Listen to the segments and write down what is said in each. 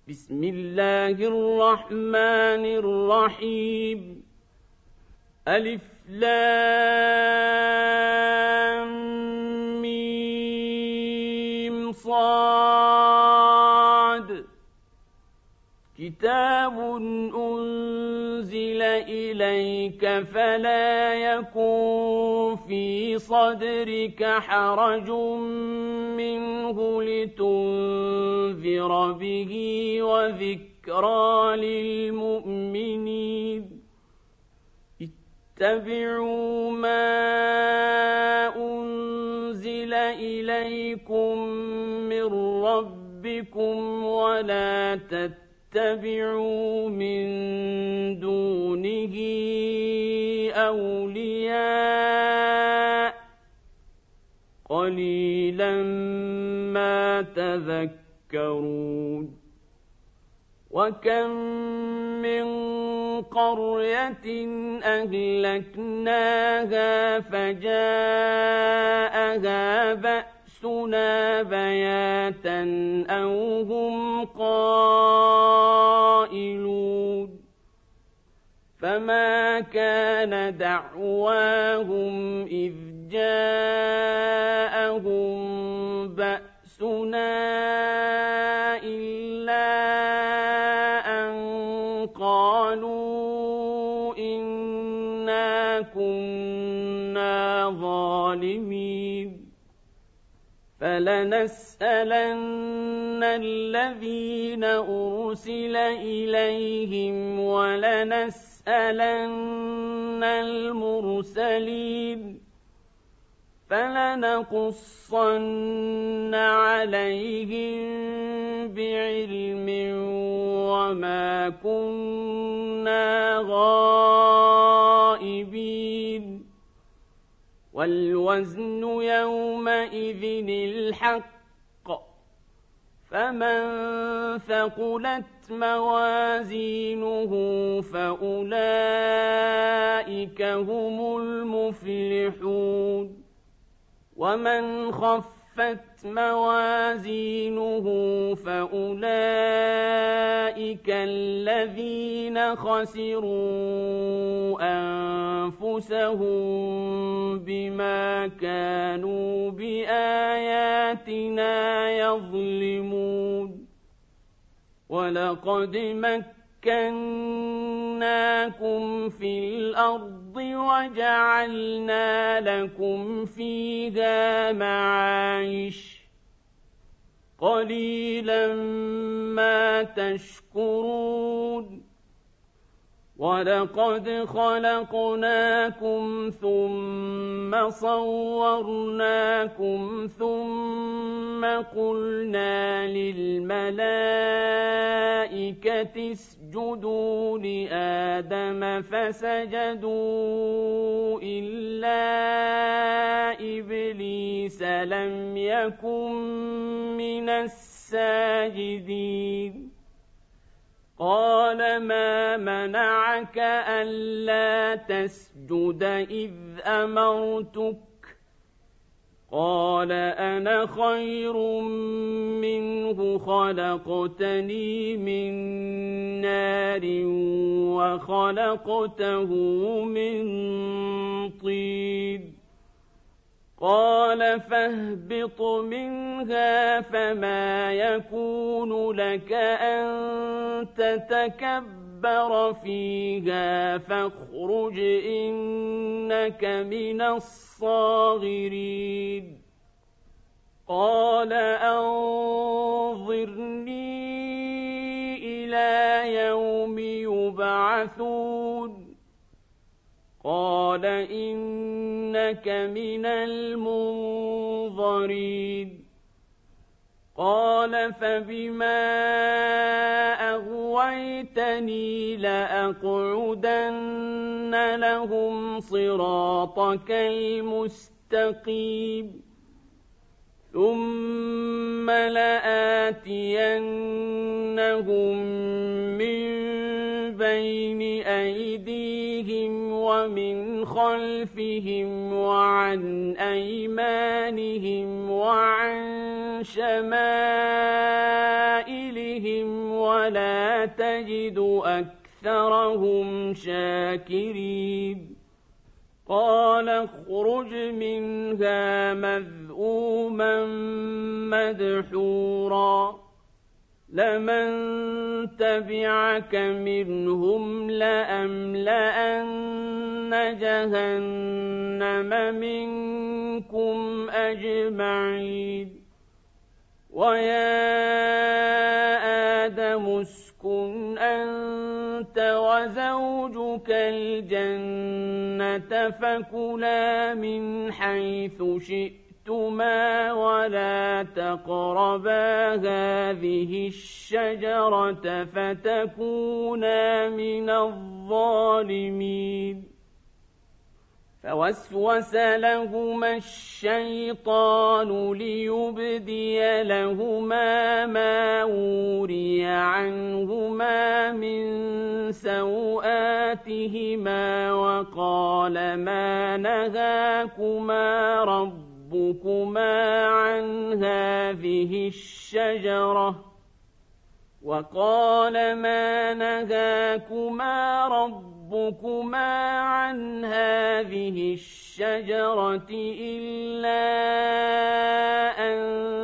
بسم الله الرحمن الرحيم ألف لام ميم صاد كتاب أنزل إليك فلا يكن في صدرك حرج منه لتنذر به وذكرى للمؤمنين اتبعوا ما أنزل إليكم من ربكم ولا تتبعوا من دونه أولياء قليلا ما تذكرون وكم من قرية أهلكناها فجاءها بأسنا بياتا أو هم قائلون فما كان دعواهم إذ جاءهم بأسنا إلا أن قالوا إنا كنا ظالمين فلنسألن الذين أرسل إليهم ولنسألن المرسلين فلنقصن عليهم بعلم وما كنا غائبين والوزن يومئذ الحق فمن ثقلت موازينه فأولئك هم المفلحون ومن خفت موازينه فأولئك الذين خسروا أنفسهم بما كانوا بآياتنا يظلمون ولقد مكناكم في الأرض وجعلنا لكم فيها معايش قليلا ما تشكرون ولقد خلقناكم ثم صورناكم ثم قلنا للملائكة اسجدوا لآدم فسجدوا إلا إبليس لم يكن من الساجدين قال ما منعك ألا تسجد إذ أمرتك قال أنا خير منه خلقتني من نار وخلقته من طين قال فاهبط منها فما يكون لك أن تتكبر فيها فاخرج إنك من الصاغرين قال أنظرني إلى يوم يبعثون قال إنك من المنظرين قال فبما أغويتني لأقعدن لهم صراطك المستقيم ثم لآتينهم من بين أيديهم ومن خلفهم وعن أيمانهم وعن شمائلهم تجد أكثرهم شاكرين قال اخرج منها مذءوما مدحورا لمن تبعك منهم لأملأن جهنم منكم أجمعين ويا آدم اسكن أنت وزوجك الجنة فكلا من حيث شئتما ولا تقربا هذه الشجرة فتكونا من الظالمين فوسوس لهما الشيطان ليبدي لهما ما وري عنهما من سوآتهما وقال ما نهاكما ربكما عن هذه الشجرة إلا أن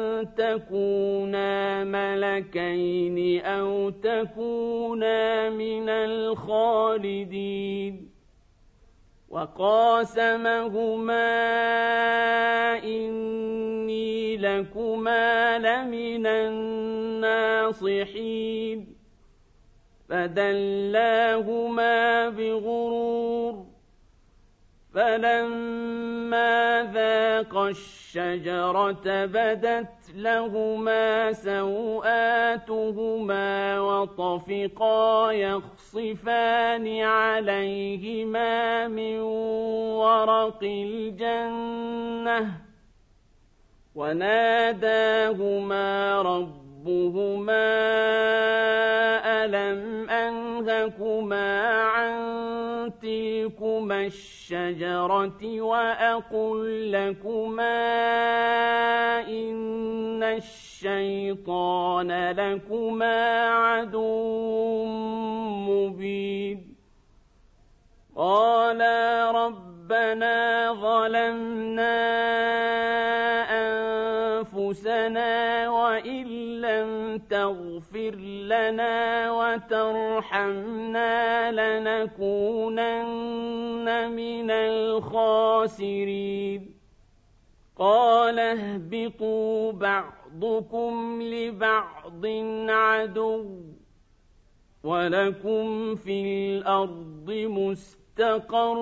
تكونا ملكين أو تكونا من الخالدين وقاسمهما إني لكما لمن الناصحين فدلاهما بغرور فلما ذاقا الشجرة بدت لهما سوآتهما وطفقا يخصفان عليهما من ورق الجنة وناداهما ربهما ألم أنهكما عن تلكما الشجرة وأقل لكما إن الشيطان لكما عدو مبين قالا ربنا ظلمنا أنفسنا وإن لم تغفر لنا وترحمنا لنكونن من الخاسرين قال اهبطوا بعضكم لبعض عدو ولكم في الأرض مستقر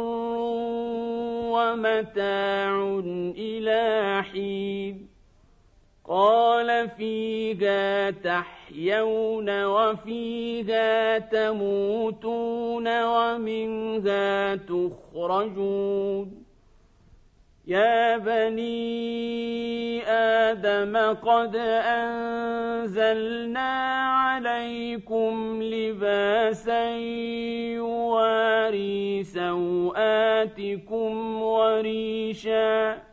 ومتاع إلى حين قال فيها تحيون وفيها تموتون ومنها تخرجون يا بني آدم قد أنزلنا عليكم لباسا يواري سوآتكم وريشا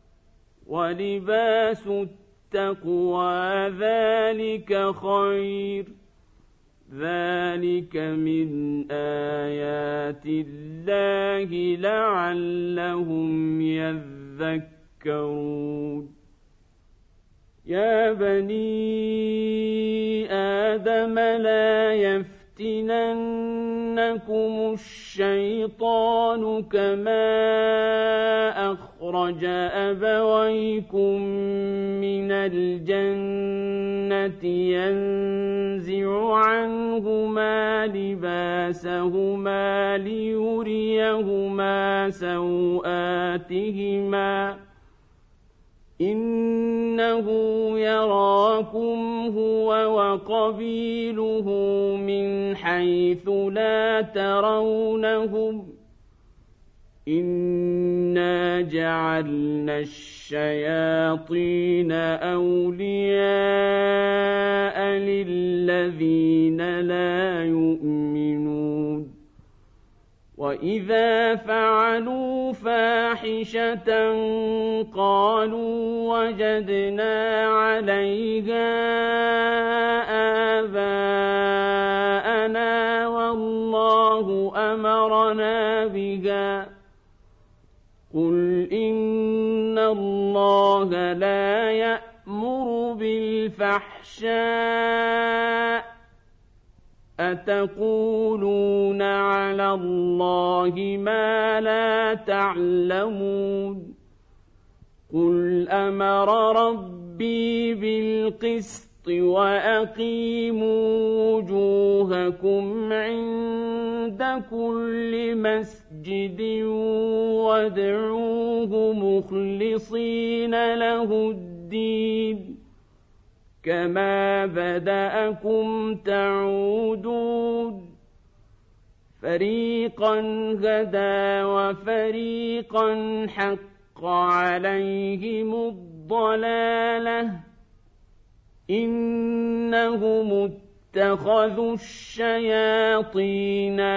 ولباس التقوى ذلك خير ذلك من آيات الله لعلهم يذكرون يا بني آدم لا يفتننكم الشيطان كما أخرج أبويكم من الجنة ينزع عنهما لباسهما ليريهما سوآتهما إنه يراكم هو وقبيله من حيث لا ترونهم إنا جعلنا الشياطين أولياء للذين لا يؤمنون وإذا فعلوا فاحشة قالوا وجدنا عليها أمرنا بها قل إن الله لا يأمر بالفحشاء أتقولون على الله ما لا تعلمون قل أمر ربي بالقسط وأقيموا وجوهكم عند كل مسجد وادعوه مخلصين له الدين كما بدأكم تعودون فريقا هدى وفريقا حق عليهم الضلالة إنهم اتخذوا الشياطين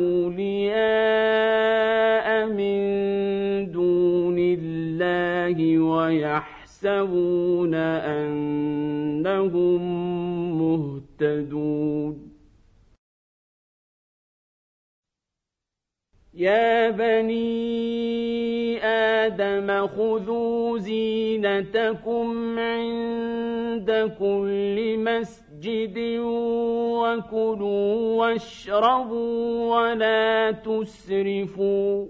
أولياء من دون الله ويحسبون أنهم مهتدون يا بني آدم خذوا زينتكم عند كل مسجد وكلوا واشربوا ولا تسرفوا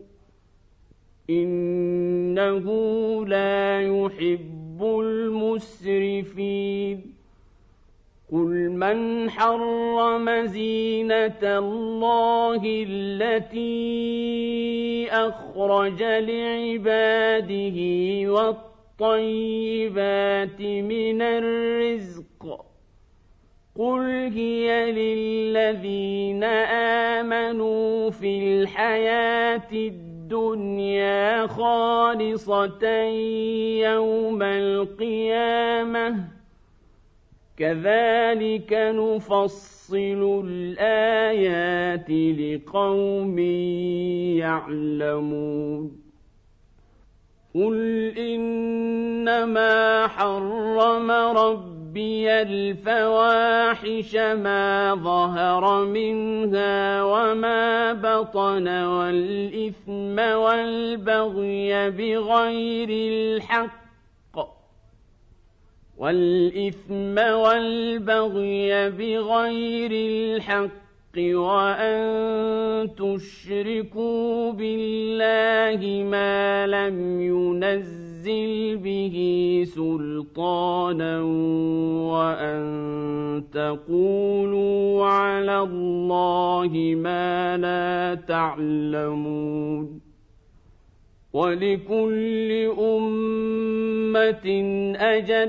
إنه لا يحب المسرفين قل من حرم زينة الله التي أخرج لعباده والطيبات من الرزق قل هي للذين آمنوا في الحياة الدنيا خالصة يوم القيامة كذلك نفصل الآيات لقوم يعلمون قل إنما حرم ربي الفواحش ما ظهر منها وما بطن والإثم والبغي بغير الحق وأن تشركوا بالله ما لم ينزل به سلطانا وأن تقولوا على الله ما لا تعلمون ولكل أمة أجل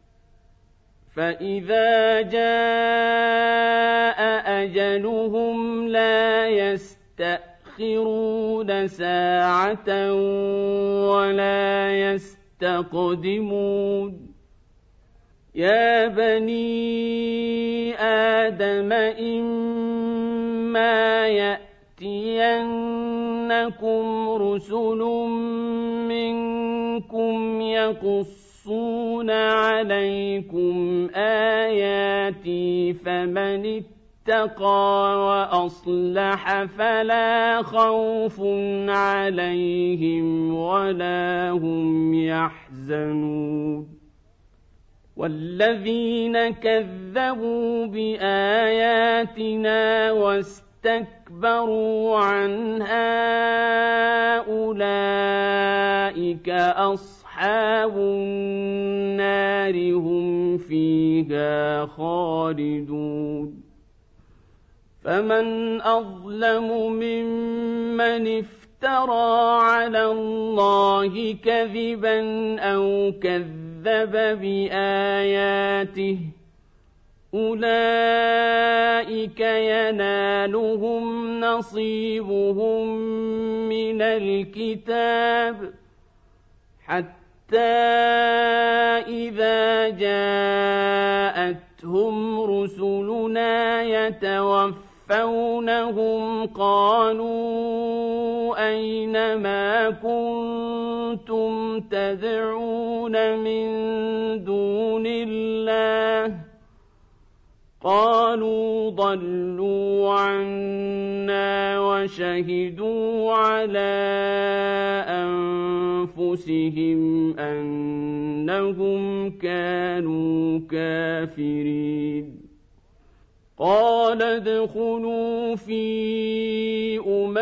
فإذا جاء أجلهم لا يستأخرون ساعة ولا يستقدمون يا بني آدم إما يأتينكم رسل منكم يقصون عليكم آياتي فمن اتقى وأصلح فلا خوف عليهم ولا هم يحزنون والذين كذبوا بآياتنا واستكبروا عنها أولئك أصحاب النار هم فيها خالدون فمن أظلم ممن افترى على الله كذبا أو كذب بآياته أولئك ينالهم نصيبهم من الكتاب حتى إذا جاءتهم رسلنا يتوفونهم قالوا أين ما كنتم تدعون من دون الله قالوا قالوا ضلوا عنا وشهدوا على أنفسهم أنهم كانوا كافرين قال ادخلوا في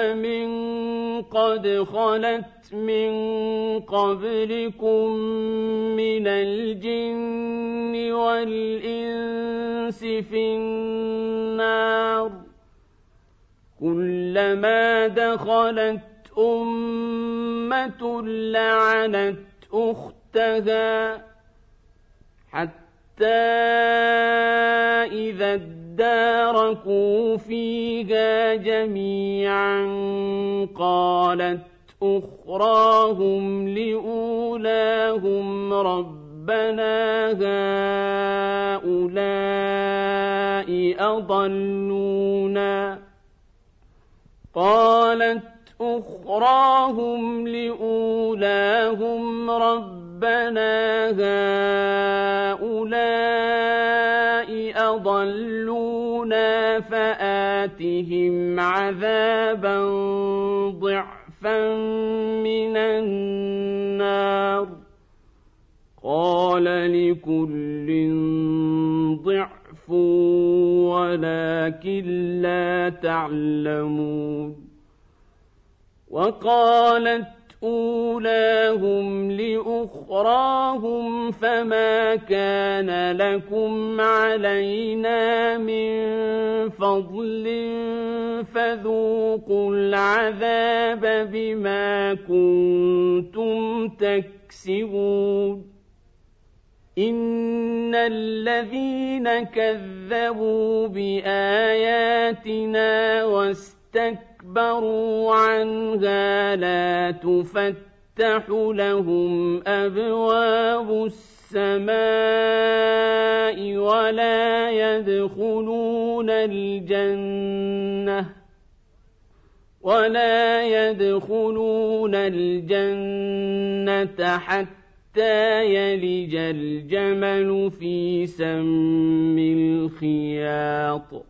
قد خلت من قبلكم من الجن والإنس في النار كلما دخلت أمة لعنت أختها حتى إذا اداركوا فيها جميعا قالت أخراهم لأولاهم ربنا هؤلاء أضلونا فآتهم عذابا ضعفا من النار قال لكل ضعف ولكن لا تعلمون وقالت أولاهم لأخراهم فما كان لكم علينا من فضل فذوقوا العذاب بما كنتم تكسبون إن الذين كذبوا بآياتنا واستكبروا عنها لا تفتح لهم أبواب السماء ولا يدخلون الجنة حتى يلج الجمل في سم الخياط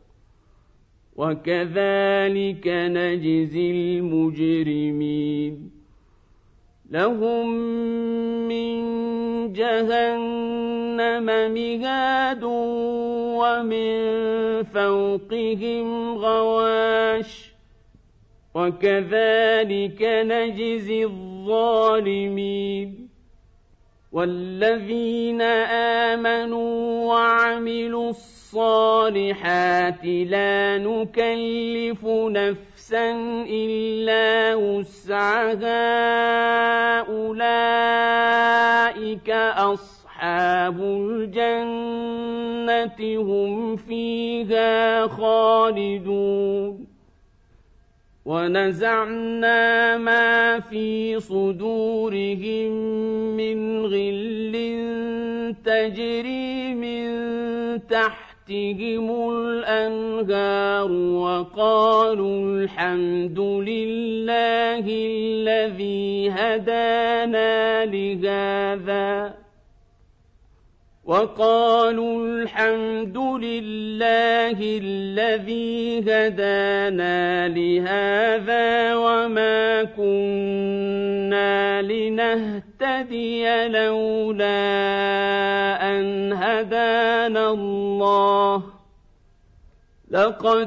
وكذلك نجزي المجرمين لهم من جهنم مهاد ومن فوقهم غواش وكذلك نجزي الظالمين والذين آمنوا وعملوا الصالحات لا نكلف نفسا إلا وسعها أولئك أصحاب الجنة هم فيها خالدون ونزعنا ما في صدورهم من غل تجري من تحتهم الأنهار وقالوا الحمد لله الذي هدانا لهذا وما كنا لنهتدي لولا أن هدانا الله لقد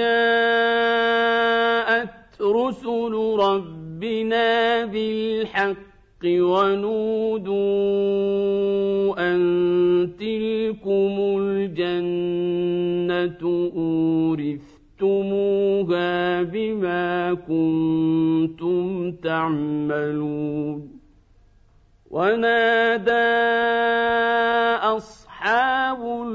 جاءت رسل ربنا بالحق ونودوا أن تلكم الجنة أورثتموها بما كنتم تعملون ونادى أصحاب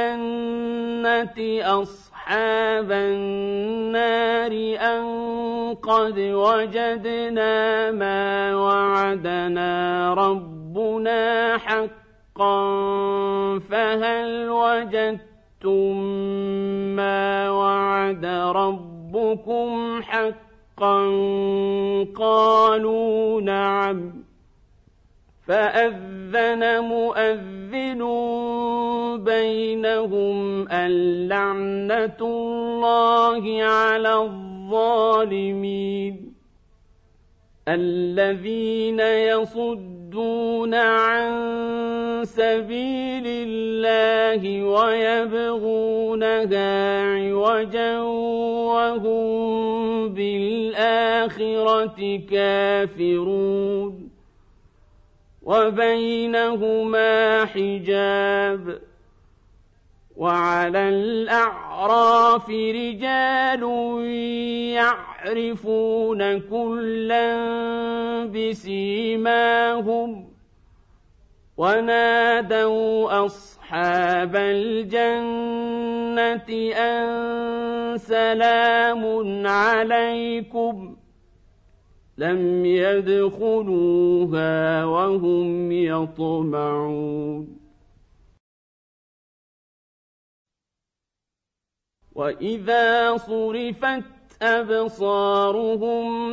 الجنة أصحاب النار أن قد وجدنا ما وعدنا ربنا حقا فهل وجدتم ما وعد ربكم حقا قالوا نعم فأذن مؤذن بينهم اللعنة الله على الظالمين الذين يصدون عن سبيل الله ويبغونها عوجا وهم بالآخرة كافرون وبينهما حجاب وعلى الأعراف رجال يعرفون كلا بسيماهم ونادوا أصحاب الجنة أن سلام عليكم لم يدخلوها وهم يطمعون وإذا صرفت أبصارهم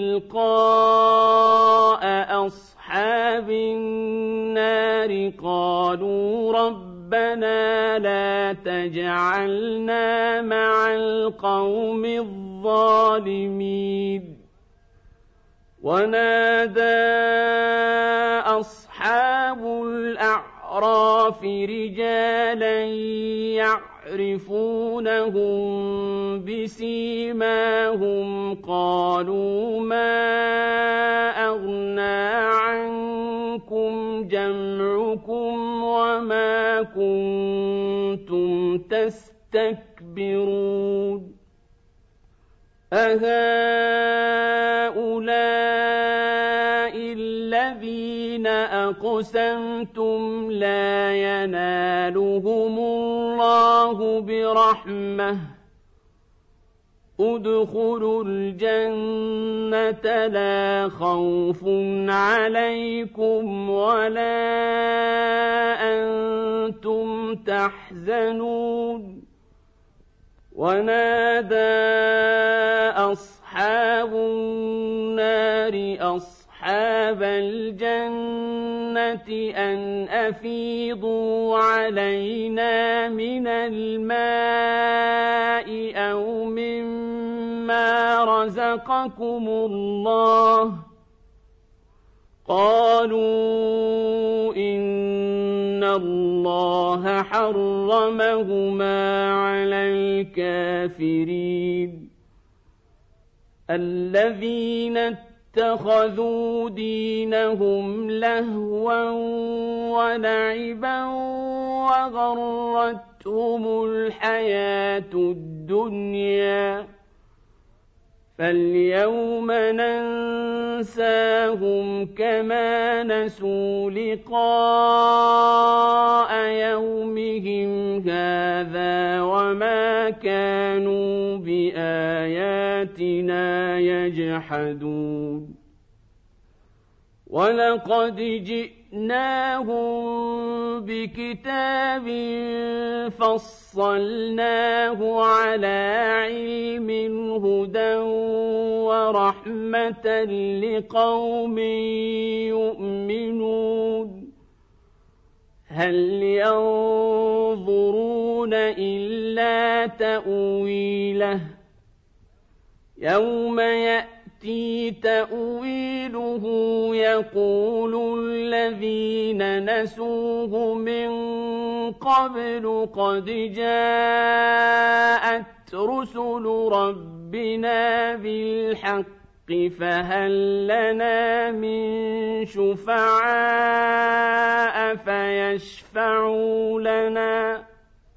تلقاء أصحاب النار قالوا ربنا لا تجعلنا مع القوم الظالمين ونادى أصحاب الأعراف رجالا يعرفونهم بسيماهم قالوا ما أغنى عنكم جمعكم وما كنتم تستكبرون أهؤلاء الذين أقسمتم لا ينالهم الله برحمة ادخلوا الجنة لا خوف عليكم ولا أنتم تحزنون ونادى أصحاب النار أصحاب الجنة أن أفيضوا علينا من الماء أو مما رزقكم الله قالوا إن الله حرمهما على الكافرين الذين اتخذوا دينهم لهوا ولعبا وغرتهم الحياة الدنيا فاليوم ننساهم كما نسوا لقاء يومهم هذا وما كانوا بآياتنا يجحدون ولقد جئناهم بكتاب فصلناه على علم هدى ورحمة لقوم يؤمنون هل ينظرون إلا تأويله يوم يأتي تأويله يقول الذين نسوه من قبل قد جاءت رسل ربنا بالحق فهل لنا من شفعاء فيشفعوا لنا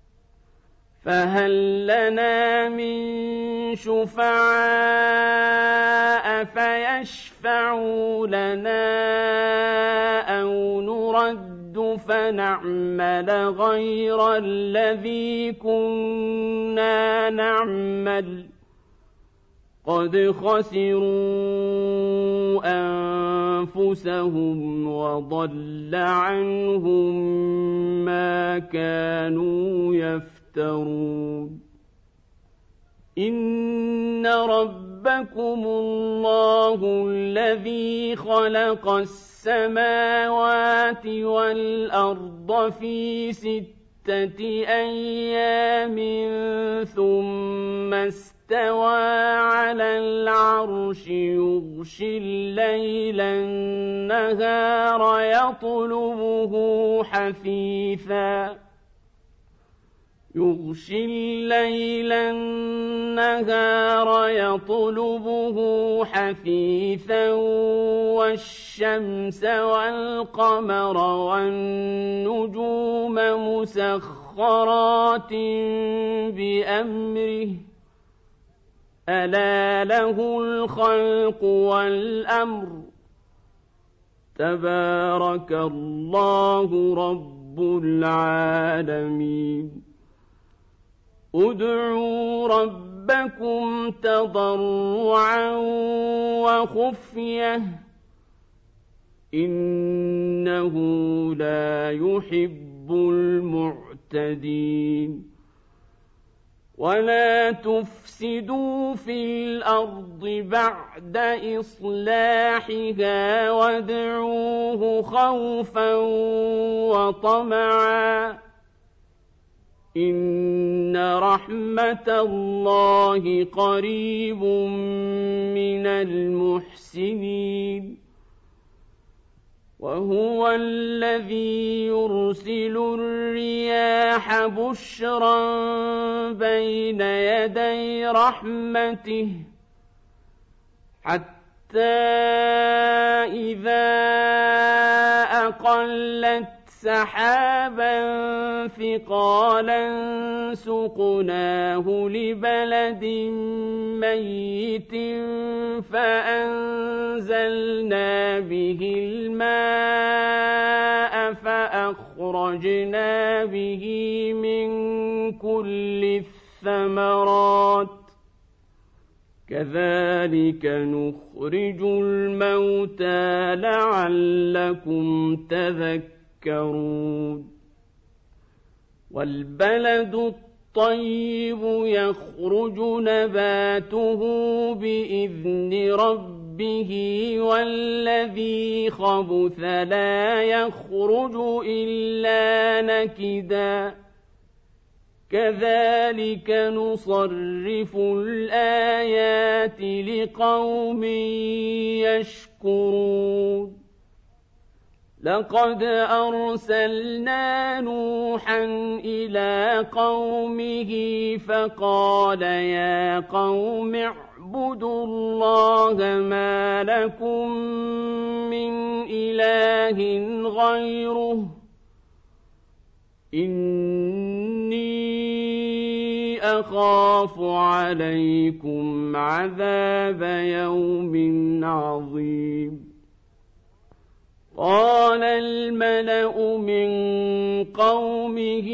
أو نرد فنعمل غير الذي كنا نعمل قد خسروا أنفسهم وضل عنهم ما كانوا يفترون إن ربكم الله الذي خلق السماوات السماوات والأرض في 6 أيام ثم استوى على العرش يغشي الليل النهار يطلبه حثيثا والشمس والقمر والنجوم مسخرات بأمره ألا له الخلق والأمر تبارك الله رب العالمين ادعوا ربكم تضرعا وخفية إنه لا يحب المعتدين ولا تفسدوا في الأرض بعد إصلاحها وادعوه خوفا وطمعا إن رحمة الله قريب من المحسنين وهو الذي يرسل الرياح بشرا بين يدي رحمته حتى إذا أقلت سحابا ثقالا سقناه لبلد ميت فأنزلنا به الماء فأخرجنا به من كل الثمرات كذلك نخرج الموتى لعلكم تذكرون والبلد الطيب يخرج نباته بإذن ربه والذي خبث لا يخرج إلا نكدا كذلك نصرف الآيات لقوم يشكرون لقد أرسلنا نوحا إلى قومه فقال يا قوم اعبدوا الله ما لكم من إله غيره إني أخاف عليكم عذاب يوم عظيم قال الملأ من قومه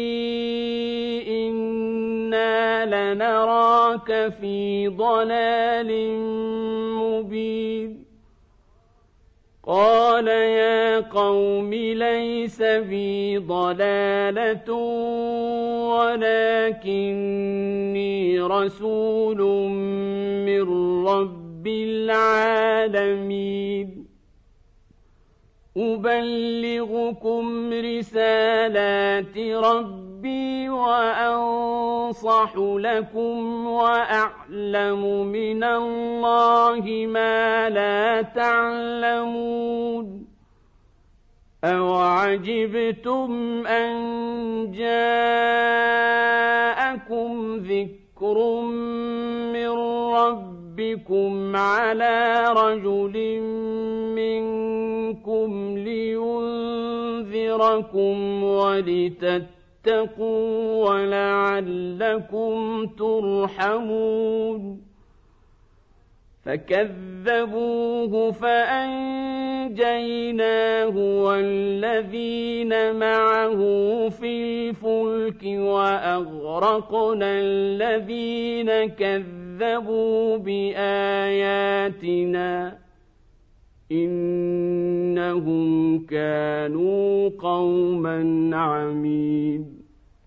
إنا لنراك في ضلال مبين قال يا قوم ليس بي ضلالة ولكني رسول من رب العالمين أبلغكم رسالات ربي وأنصح لكم وأعلم من الله ما لا تعلمون أوعجبتم أن جاءكم ذكر من ربكم على رجل منكم لينذركم ولتتقوا ولعلكم ترحمون فكذبوه فأنجيناه والذين معه في الفلك وأغرقنا الذين كذبوا بآياتنا إنهم كانوا قوما عمين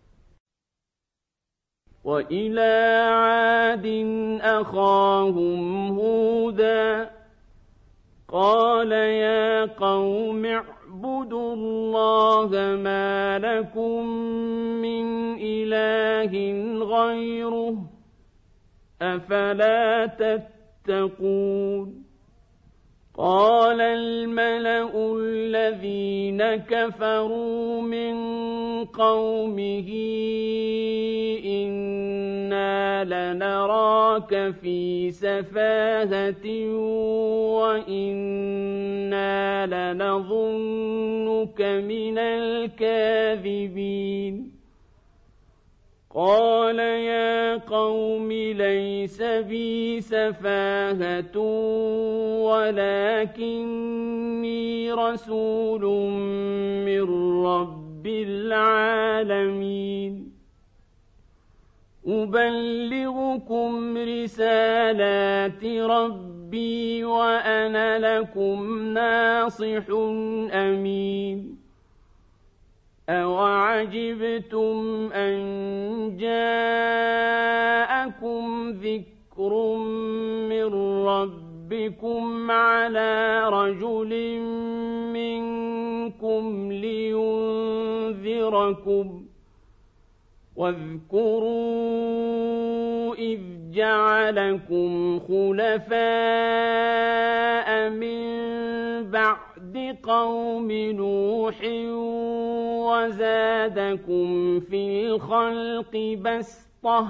وإلى عاد أخاهم هودا قال يا قوم اعبدوا الله ما لكم من إله غيره أفلا تتقون قال الملأ الذين كفروا من قومه إنا لنراك في سفاهة وإنا لنظنك من الكاذبين قال يا قوم ليس بي سفاهة ولكني رسول من رب العالمين أبلغكم رسالات ربي وأنا لكم ناصح أمين أوعجبتم أن جاءكم ذكر من ربكم على رجل منكم لينذركم واذكروا إذ جعلكم خلفاء من بعد قوم نوح وزادكم في الخلق بسطة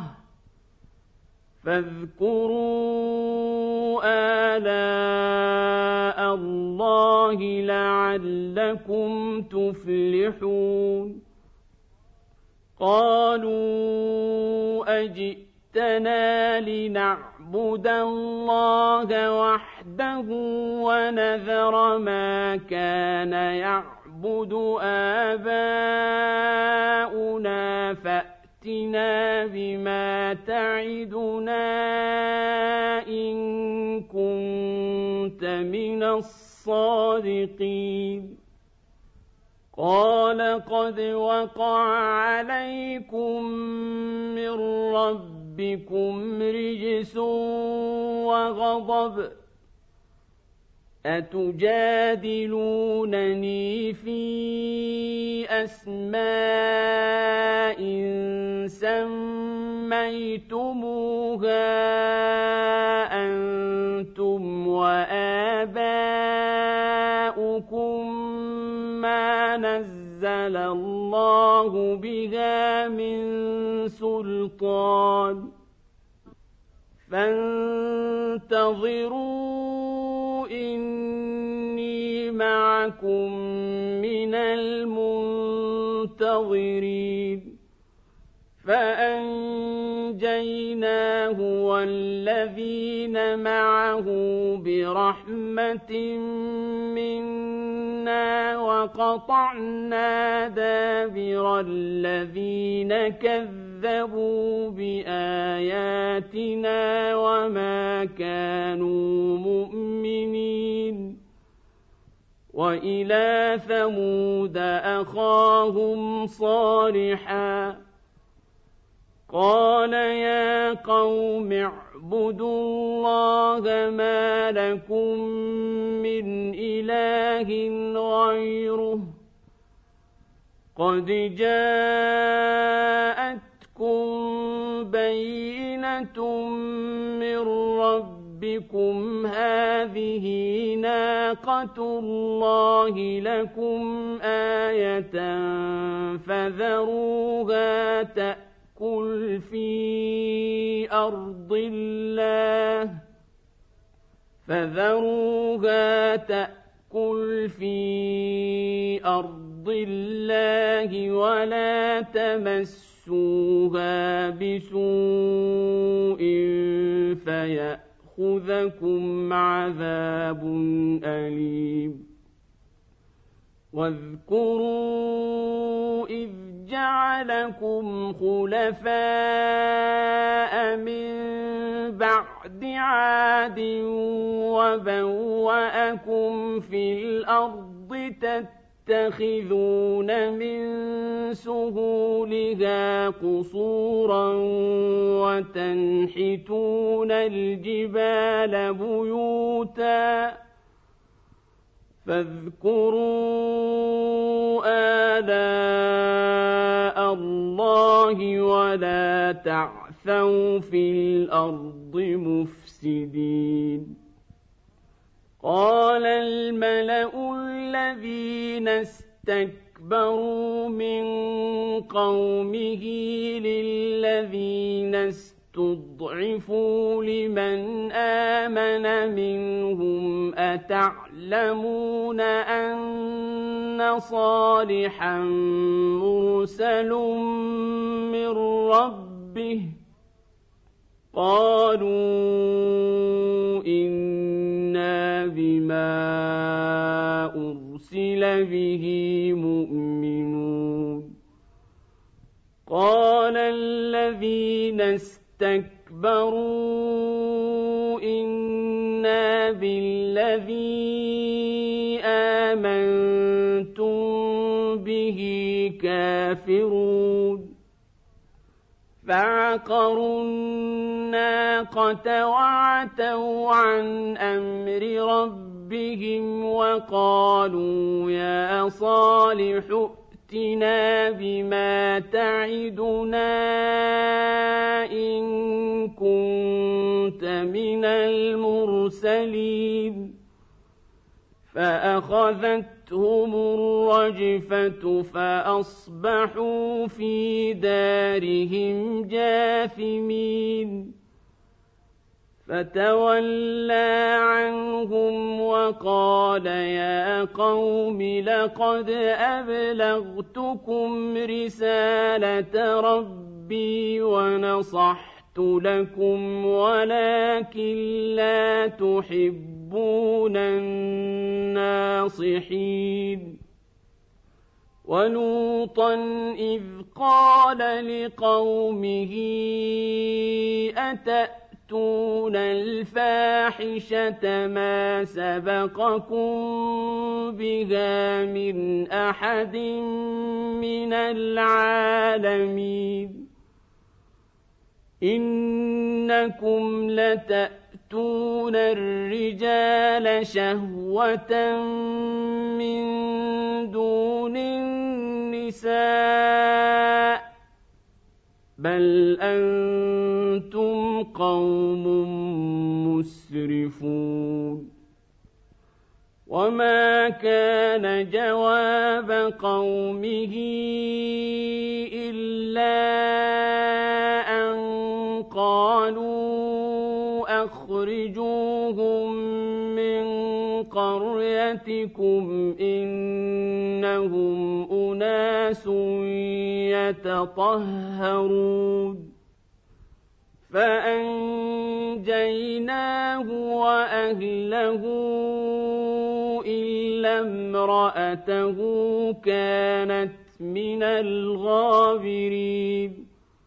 فاذكروا آلاء الله لعلكم تفلحون قالوا أجئتنا لنعبد الله وحده ونذر ما كان يعبد آباؤنا فأتنا بما تعدنا إن كنت من الصادقين قال قد وقع عليكم من ربكم رجس وغضب أتجادلونني في أسماء سميتموها أنتم وآباؤكم ما نزل الله بها من سلطان فانتظروا إني معكم من المنتظرين فأنجيناه والذين معه برحمة منا وقطعنا دابر الذين كذبوا بآياتنا وما كانوا مؤمنين وإلى ثمود أخاهم صالحا قال يا قوم اعبدوا الله ما لكم من إله غيره قد جاءتكم بينة من ربكم هذه ناقة الله لكم آية فذروها تأكل في أرض الله ولا تمسوها بسوء فيأخذكم عذاب أليم واذكروا إذ جعلكم خلفاء من بعد عاد وبوأكم في الأرض تتخذون من سهولها قصورا وتنحتون الجبال بيوتا فاذكروا آلاء الله ولا تعثوا في الأرض مفسدين قال الملأ الذين استكبروا من قومه للذين استضعفوا لمن آمن منهم أتعلمون أن صالحا مرسل من ربه قالوا إنا بما أرسل به مؤمنون قال الذين استكبروا إنا بالذي آمنتم به كافرون فعقروا الناقة وعتوا عن أمر ربهم وقالوا يا صالح ائتنا بما تعدنا إن كنت من المرسلين فأخذتهم الرجفة فأصبحوا في دارهم جاثمين فتولى عنهم وقال يا قوم لقد أبلغتكم رسالة ربي ونصحت لكم ولكن لا تحبون الناصحين ولوطا إذ قال لقومه أتأتون الفاحشة ما سبقكم بها من أحد من العالمين إنكم لتأتون الرجال شهوة من دون النساء بل أنتم قوم مسرفون وما كان جواب قومه إلا أن قالوا أخرجوهم من قريتكم إنهم أناس يتطهرون فأنجيناه وأهله إلا امرأته كانت من الغابرين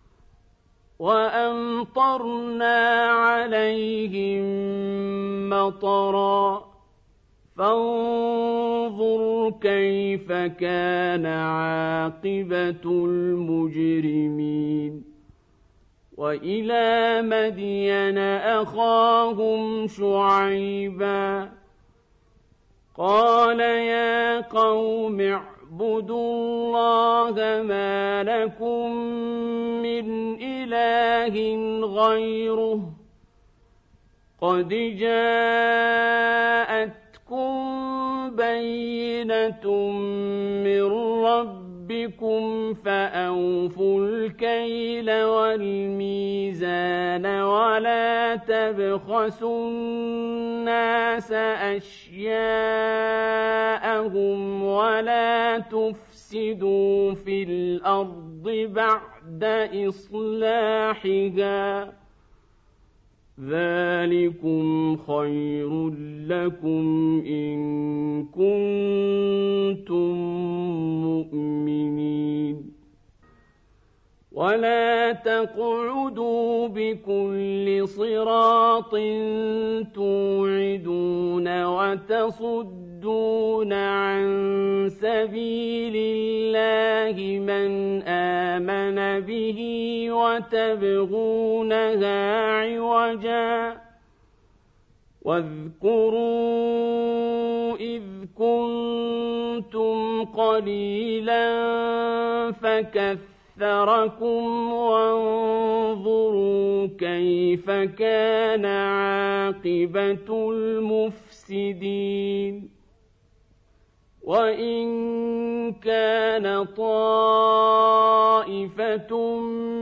وأمطرنا عليهم مطرا فانظر كيف كان عاقبة المجرمين وإلى مدين أخاهم شعيبا قال يا قوم اعبدوا الله ما لكم من إله غيره قد جاءتكم بينة من ربكم فأوفوا الكيل والميزان ولا تبخسوا الناس أشياءهم ولا تفسدوا في الأرض بعد إصلاحها ذلكم خير لكم إن كنتم مؤمنين ولا تقعدوا بكل صراط توعدون وتصدون عن سبيل الله من آمن به وتبغونها عوجا واذكروا إذ كنتم قليلا فكثركم وانظروا كيف كان عاقبة المفسدين وإن كان طائفة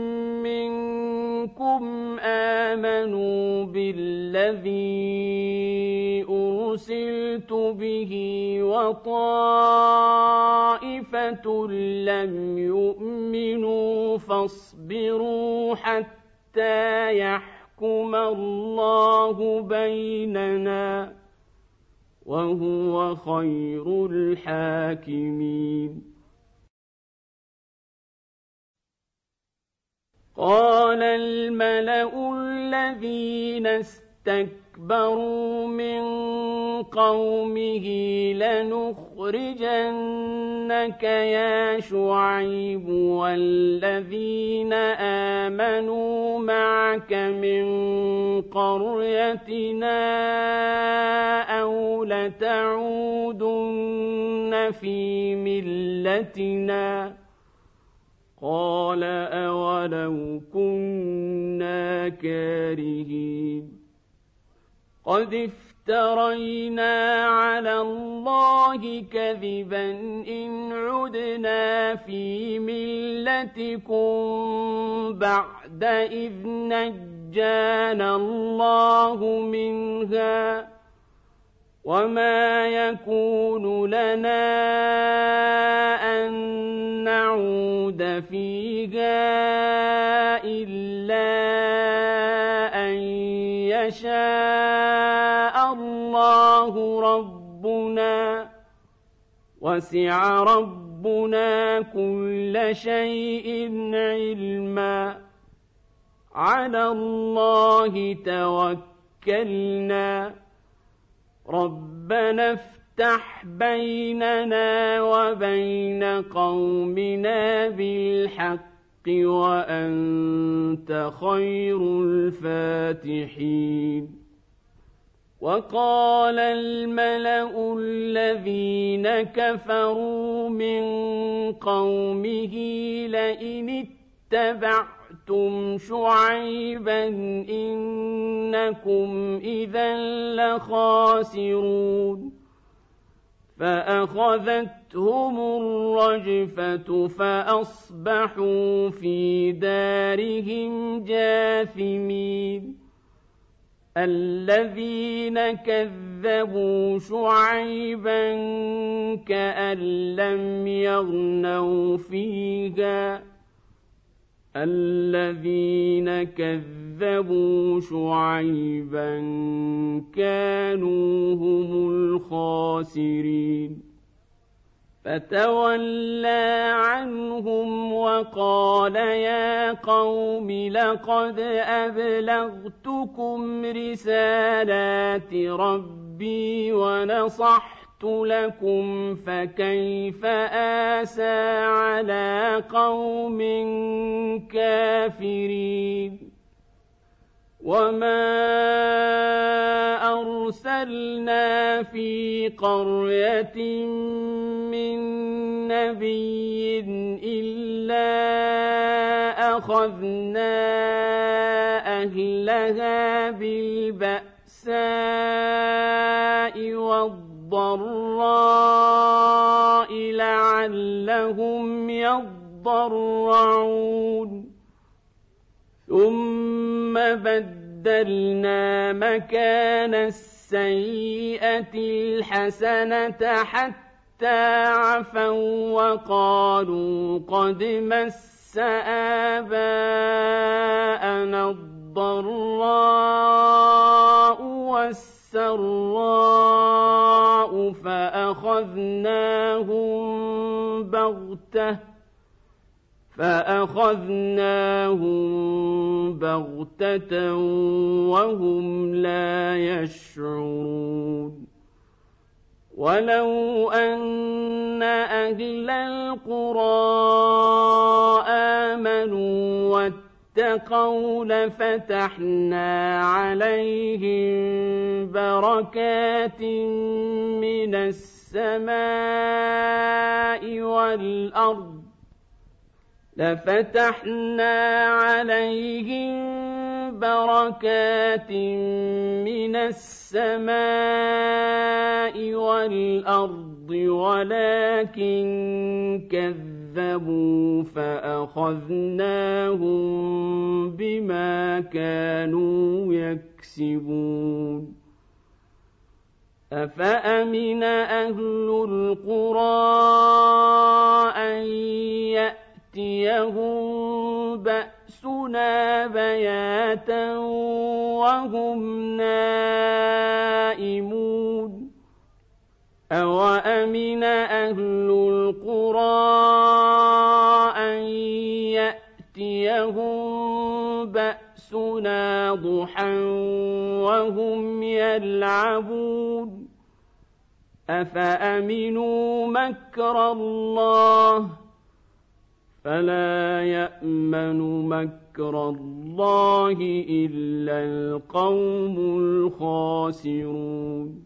منكم آمنوا بالذي أرسلت به وطائفة لم يؤمنوا فاصبروا حتى يحكم الله بيننا وهو خير الحاكمين قال الملأ الذين استكبروا من قومه لنخرجنك يا شعيب والذين آمنوا معك من قريتنا أو لتعودن في ملتنا قال أولو كنا كارهين قد افترينا على الله كذبا إن عدنا في ملتكم بعد إذ نجانا الله منها وما يكون لنا أن نعود فيها إلا أن يشاء الله ربنا وسع ربنا كل شيء علما على الله توكلنا ربنا افتح بيننا وبين قومنا بالحق وأنت خير الفاتحين وقال الملأ الذين كفروا من قومه لئن اتبعتم شعيبا إنكم إذا لخاسرون فأخذتهم الرجفة فأصبحوا في دارهم جاثمين الذين كذبوا شعيبا كأن لم يغنوا فيها الذين كذبوا شعيبا كانوا هم الخاسرين فتولى عنهم وقال يا قوم لقد أبلغتكم رسالات ربي ونصحت لكم فكيف آسى على قوم كافرين وما أرسلنا في قرية من نبي إلا أخذنا أهلها بالبأساء والضراء لعلهم يضرعون ثم بدلنا مكان السيئة الحسنة حتى عفوا وقالوا قد مس آباءنا الضراء والسراء فأخذناهم بغتة وهم لا يشعرون ولو أن أهل القرى آمنوا اتقوا لفتحنا عليهم بركات من السماء والأرض ولكن كذبوا فأخذناهم بما كانوا يكسبون أفأمن أهل القرى أن يأتيهم بأسنا بياتا وهم نائمون أوأمن أهل القرى أن يأتيهم بأسنا ضحى وهم يلعبون أفأمنوا مكر الله فلا يأمن مكر الله إلا القوم الخاسرون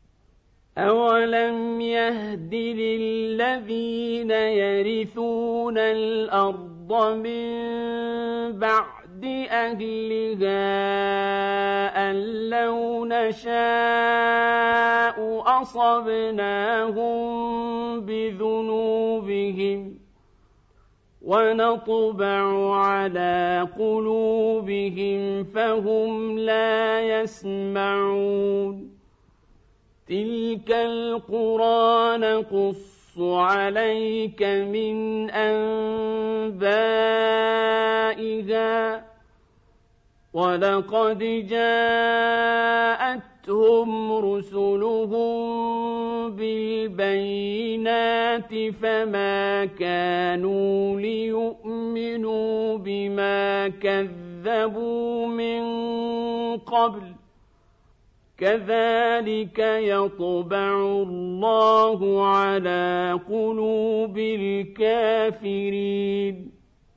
أولم يهد للذين يرثون الأرض من بعد أهلها أن لو نشاء أصبناهم بذنوبهم ونطبع على قلوبهم فهم لا يسمعون تلك القرى نقص عليك من أنبائها ولقد جاءتهم رسلهم بالبينات فما كانوا ليؤمنوا بما كذبوا من قبل كذلك يطبع الله على قلوب الكافرين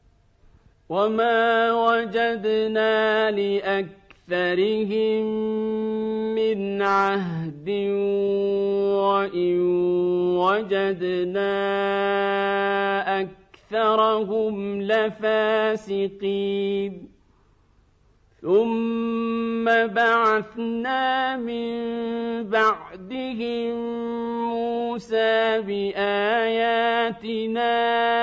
وما وجدنا لأكثرهم من عهد وإن وجدنا أكثرهم لفاسقين ثم بعثنا من بعدهم موسى بآياتنا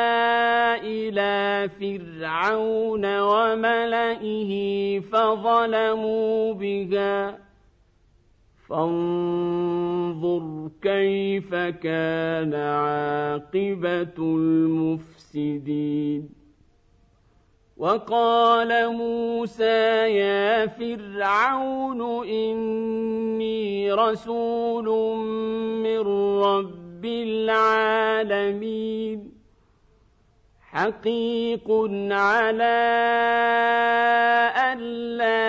إلى فرعون وملئه فظلموا بها فانظر كيف كان عاقبة المفسدين وقال موسى يا فرعون إني رسول من رب العالمين حقيق على ألا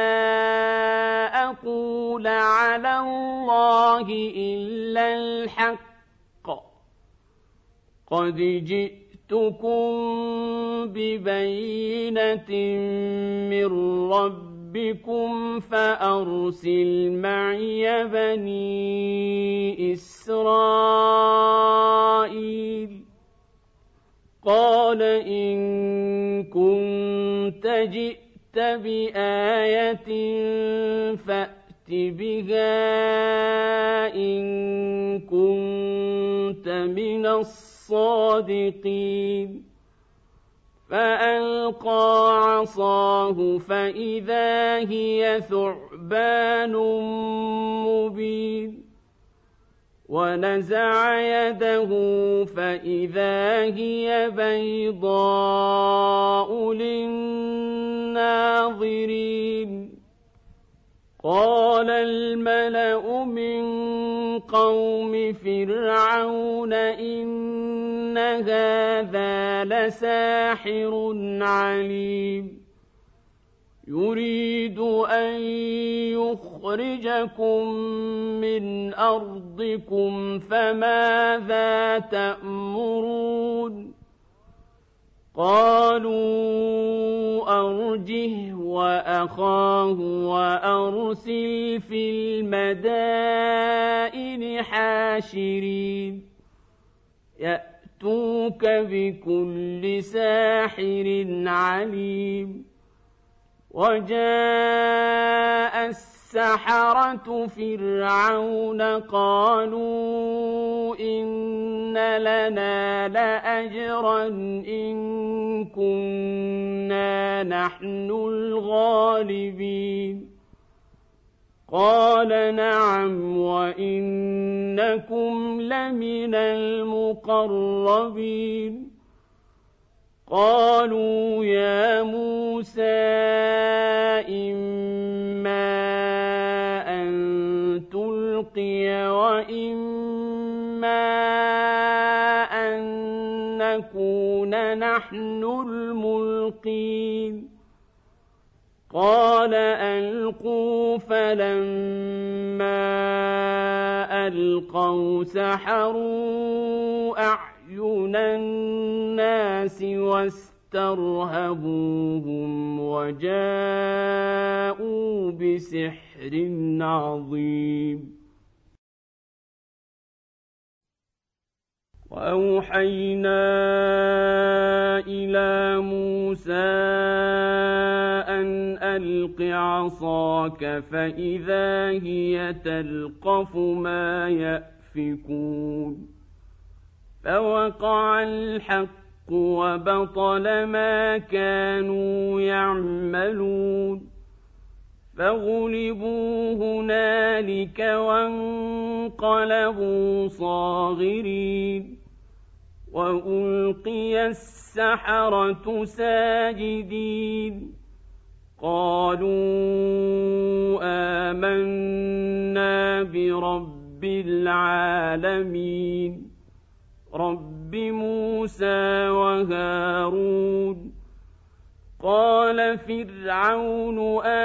أقول على الله إلا الحق قد جئتكم ببينة من ربكم فأرسل معي بني إسرائيل قال إن كنت جئت بآية فأت بها إن كنت من الصادقين فألقى عصاه فإذا هي ثعبان مبين ونزع يده فإذا هي بيضاء للناظرين قال الملأ من قوم فرعون إن هذا لساحر عليم يريد أن يخرجكم من أرضكم فماذا تأمرون قالوا أرجه وأخاه وأرسل في المدائن حاشرين يأتوك بكل ساحر عليم وجاء السحرة فرعون قالوا إن لنا لأجرا إن كنا نحن الغالبين قال نعم وإنكم لمن المقربين قالوا يا موسى إما أن تلقي وإما أن نكون نحن الملقين قال ألقوا فلما ألقوا سحروا أعين الناس واسترهبوهم وجاءوا بسحر عظيم وأوحينا إلى موسى أن ألق عصاك فإذا هي تلقف ما يأفكون فوقع الحق وبطل ما كانوا يعملون فغلبوا هنالك وانقلبوا صاغرين وألقي السحرة ساجدين قالوا آمنا برب العالمين رب موسى وهارون قال فرعون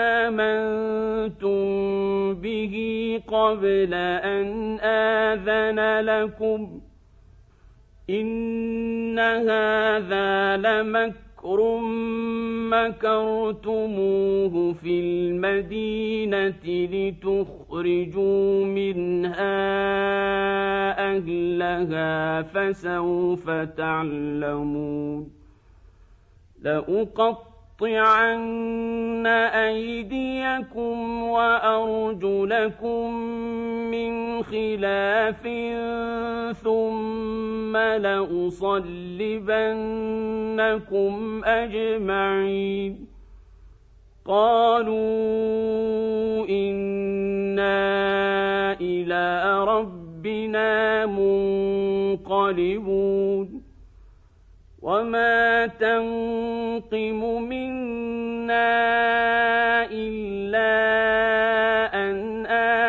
آمنتم به قبل أن آذن لكم إن هذا لمكر مكرتموه في المدينة لتخرجوا منها أهلها فسوف تعلمون لأقطعن أيديكم وأرجلكم من خلاف ثم لأصلبنكم أجمعين قالوا إنا إلى ربنا منقلبون وما تنقم منا إلا أن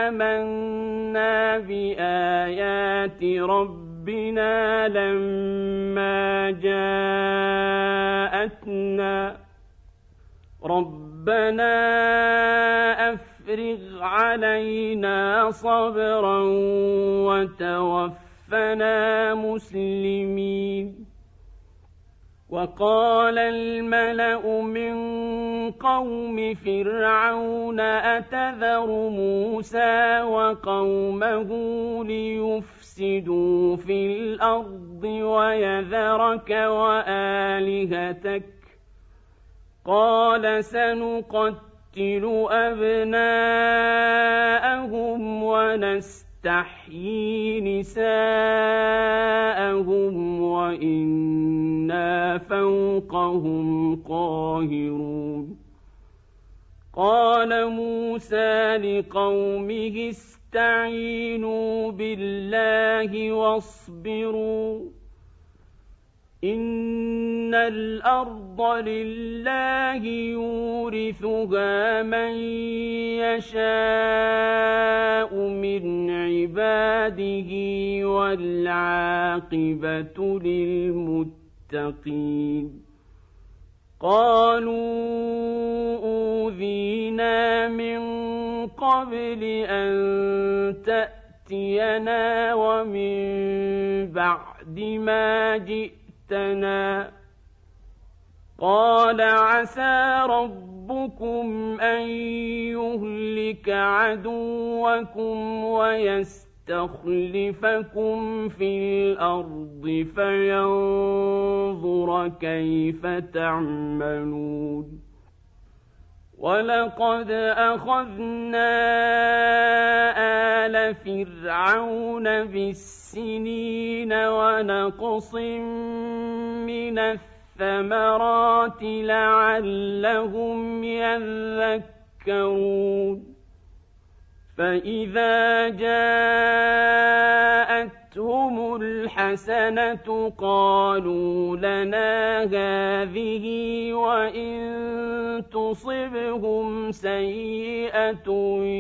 آمنا بآيات ربنا لما جاءتنا ربنا أفرغ علينا صبرا وتوفنا مسلمين وقال الملأ من قوم فرعون أتذر موسى وقومه ليفسدوا في الأرض ويذرك وآلهتك قال سنقتل أبناءهم ونستحيي نساءهم وإنا فوقهم قاهرون قال موسى لقومه استعينوا بالله واصبروا إن الأرض لله يورثها من يشاء من عباده والعاقبة للمتقين قالوا أوذينا من قبل أن تأتينا ومن بعد ما جئتنا قال عسى ربكم أن يهلك عدوكم ويستخلفكم في الأرض فينظر كيف تعملون ولقد أخذنا آل فرعون بالسنين ونقص من الثمرات لعلهم يذكرون فإذا جاءتهم الحسنة قالوا لنا هذه وإن تصبهم سيئة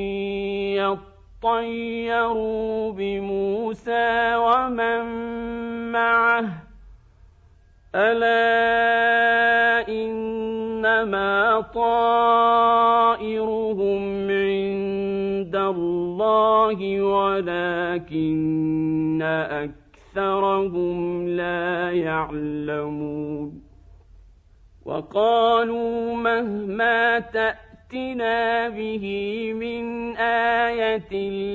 يطيروا بموسى ومن معه ألا إنما طائرهم عند الله ولكن أكثرهم لا يعلمون وقالوا مهما تأتنا به من آية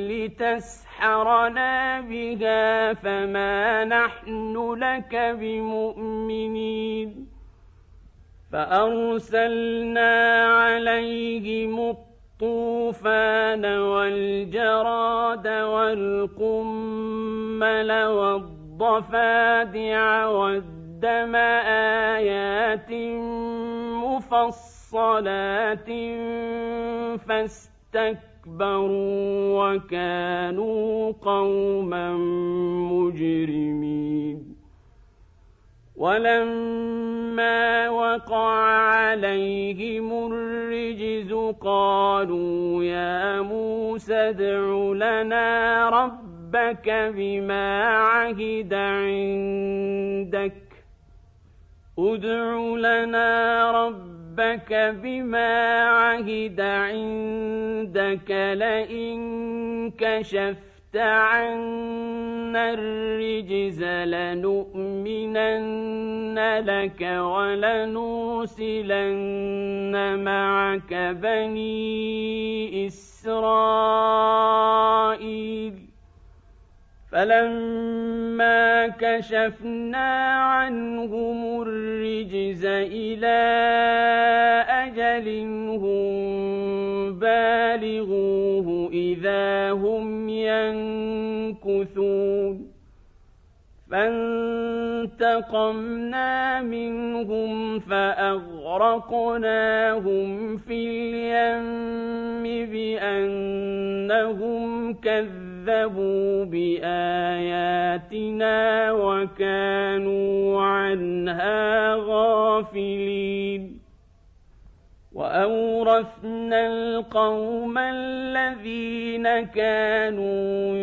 لتسحرنا بها فما نحن لك بمؤمنين فأرسلنا عليهم الطوفان والجراد والقمل والضفادع والدم آيات مفصلات فاستكبروا وكانوا قوما مجرمين ولما وقع عليهم الرجز قالوا يا موسى ادع لنا ربك بما عهد عندك لئن كشفت عنا الرجز لنؤمنن لك ولنرسلن معك بني إسرائيل فلما كشفنا عنهم الرجز إلى أجل هم بالغوه إذا هم ينكثون فانتقمنا منهم فأغرقناهم في اليم بأنهم كذبوا بآياتنا وكانوا عنها غافلين وأورثنا القوم الذين كانوا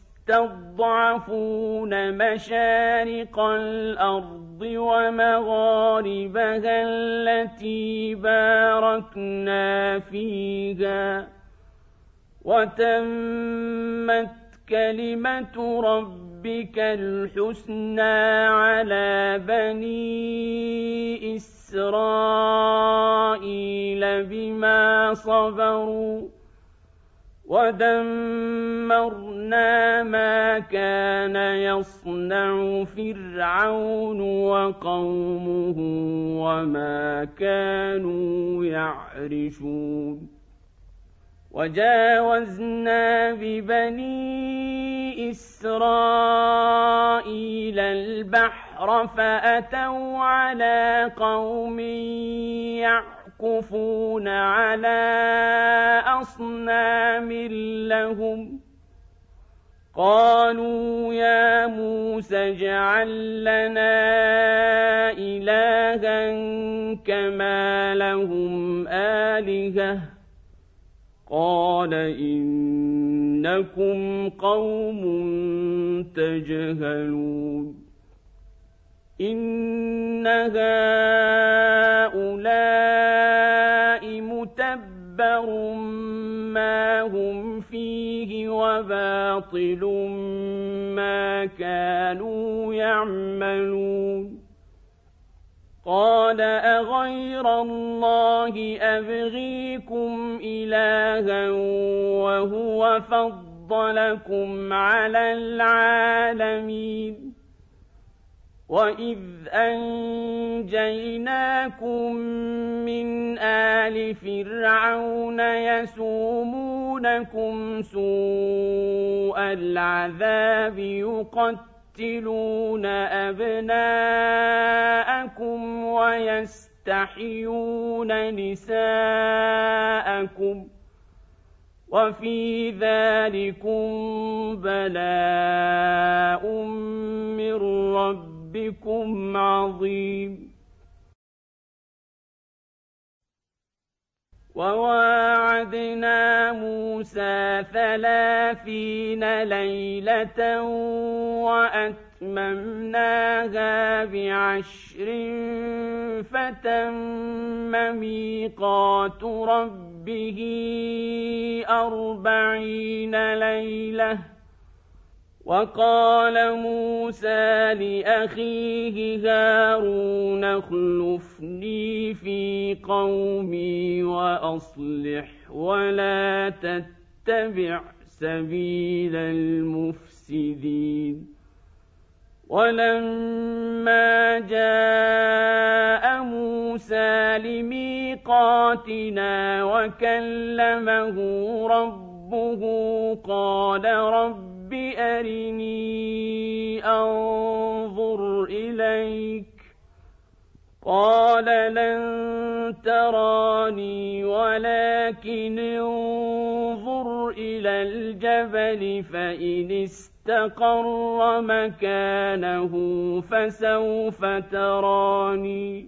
يستضعفون مشارق الأرض ومغاربها التي باركنا فيها وتمت كلمة ربك الحسنى على بني إسرائيل بما صبروا ودمرنا ما كان يصنع فرعون وقومه وما كانوا يعرشون وجاوزنا ببني إسرائيل البحر فأتوا على قوم يعكفون على أصنام لهم قالوا يا موسى اجعل لنا إلها كما لهم آلهة قال إنكم قوم تجهلون إن هؤلاء متبر ما هم فيه وباطل ما كانوا يعملون قال أغير الله أبغيكم إلها وهو فضلكم على العالمين وإذ أنجيناكم من آل فرعون يسومونكم سوء العذاب يقتلون أبناءكم ويستحيون نساءكم وفي ذلكم بلاء من ربكم عظيم وواعدنا موسى 30 ليلة وأتممناها ب10 فتم ميقات ربه 40 ليلة وقال موسى لأخيه هارون اخلفني في قومي وأصلح ولا تتبع سبيل المفسدين ولما جاء موسى لميقاتنا وكلمه ربه قال رب أرني أنظر إليك قال لن تراني ولكن انظر إلى الجبل فإن استقر مكانه فسوف تراني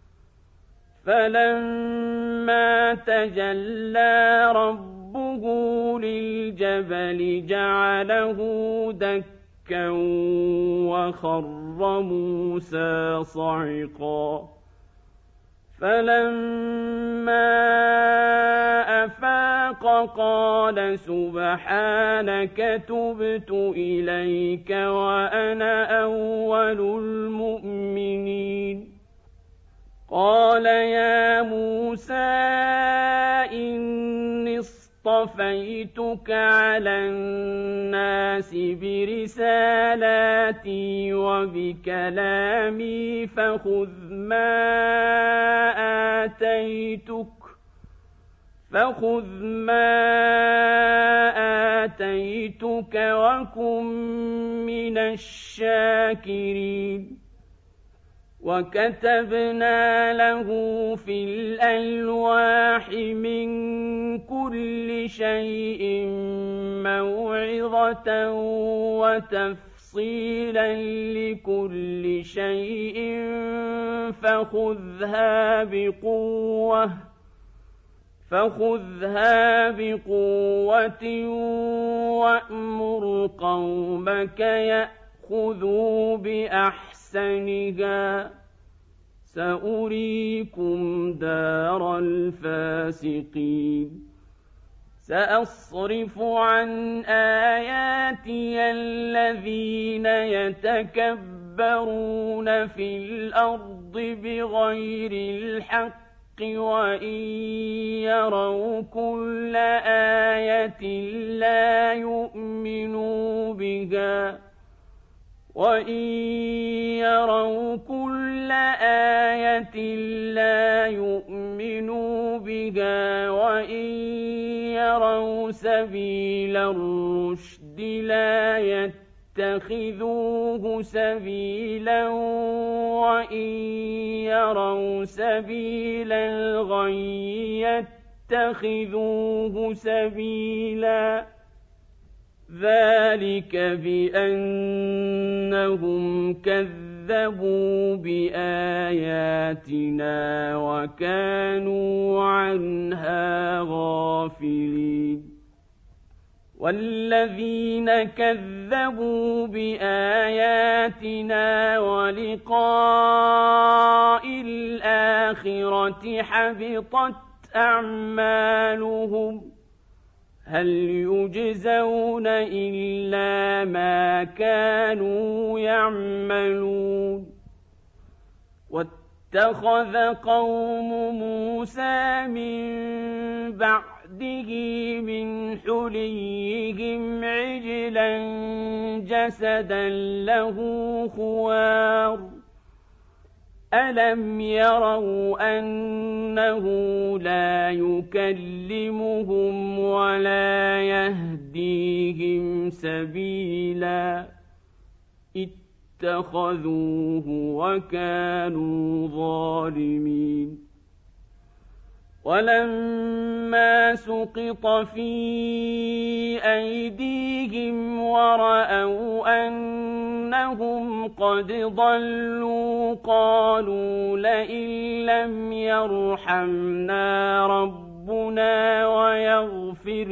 فلما تجلى ربه للجبل جعله دكا وخر موسى صعقا فلما أفاق قال سبحانك تبت إليك وأنا أول المؤمنين قال يا موسى إني اصطفيتك على الناس برسالاتي وبكلامي فخذ ما آتيتك وكن من الشاكرين وكتبنا له في الألواح من كل شيء موعظة وتفصيلا لكل شيء فخذها بقوة وأمر قومك يأخذوا بأحسنها سأريكم دار الفاسقين سأصرف عن آياتي الذين يتكبرون في الأرض بغير الحق وإن يروا كل آية لا يؤمنوا بها وإن يروا كل آية لا يؤمنوا بها وإن يروا سبيل الرشد لا يتخذوه سبيلا وإن يروا سبيل الغي يتخذوه سبيلا ذلك بأنهم كذبوا بآياتنا وكانوا عنها غافلين والذين كذبوا بآياتنا ولقاء الآخرة حبطت أعمالهم هل يجزون إلا ما كانوا يعملون اتخذ قوم موسى من بعده من حليهم عجلا جسدا له خوار ألم يروا أنه لا يكلمهم ولا يهديهم سبيلا اتخذوه وكانوا ظالمين ولما سقط في أيديهم ورأوا أنهم قد ضلوا قالوا لئن لم يرحمنا ربنا ويغفر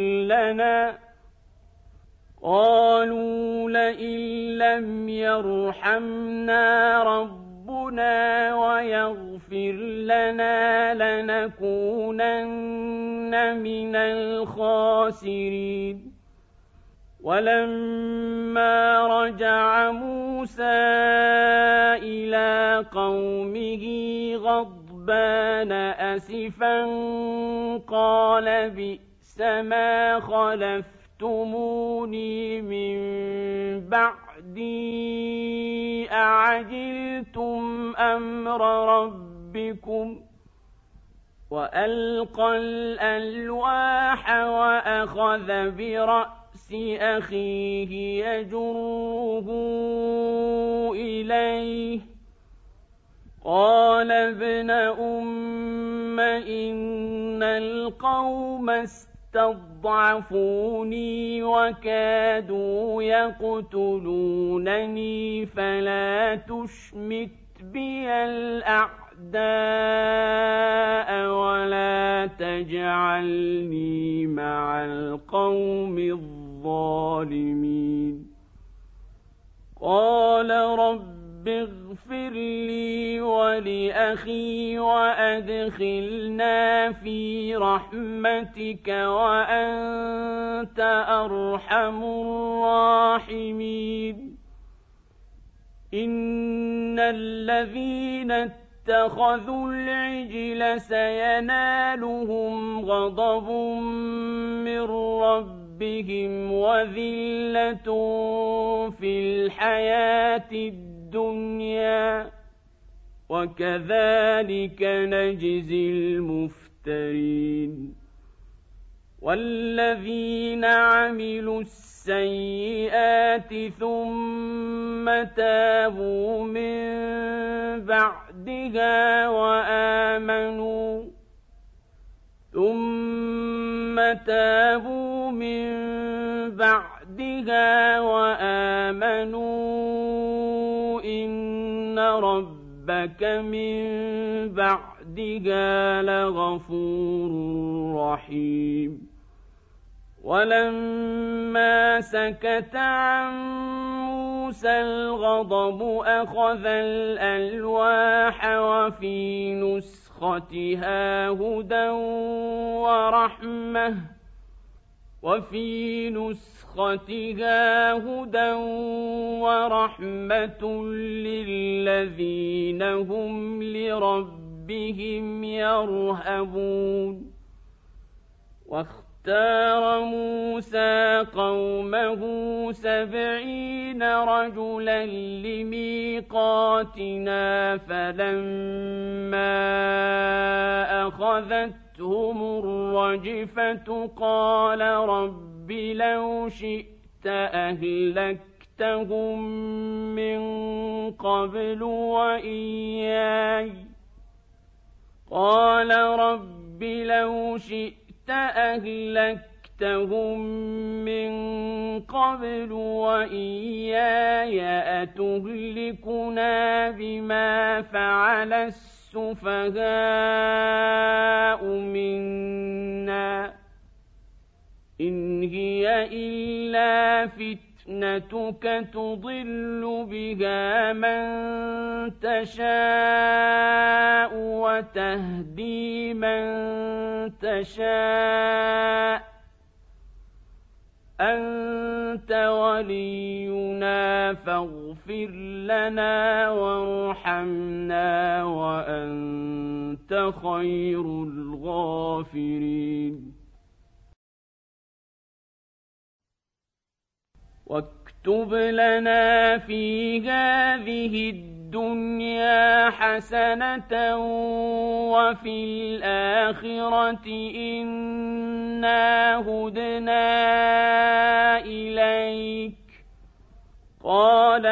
لنا لنكونن من الخاسرين ولما رجع موسى إلى قومه غضبان أسفا قال بئس ما خلفتموني من بعدي أعجلتم أمر ربكم وألقى الألواح وأخذ برأس أخيه يجره إليه قال ابن أم إن القوم استضعفوني وكادوا يقتلونني فلا تشمت بي الأعداء ولا تجعلني مع القوم الظالمين قال رب اغفر لي ولأخي وأدخلنا في رحمتك وأنت أرحم الراحمين إن الذين اتخذوا العجل سينالهم غضب من ربهم وذلة في الحياة الدنيا وكذلك نجزي المفترين والذين عملوا السيئات ثم تابوا من بعدها وآمنوا إن ربك من بعدها لغفور رحيم ولما سكت عن موسى الغضب أخذ الألواح وفي نسختها هدى ورحمة للذين هم لربهم يرهبون واختار موسى قومه 70 رجلا لميقاتنا فلما أخذتهم الرجفة قال رب لو شئت أهلكتهم من قبل وإياي أتهلكنا بما فعل السفهاء منا إن هي إلا فتنتك تضل بها من تشاء وتهدي من تشاء أنت ولينا فاغفر فاغفر لنا وارحمنا وأنت خير الغافرين. واكتب لنا في هذه الدنيا حسنة وفي الآخرة إنا هدنا إليك. قال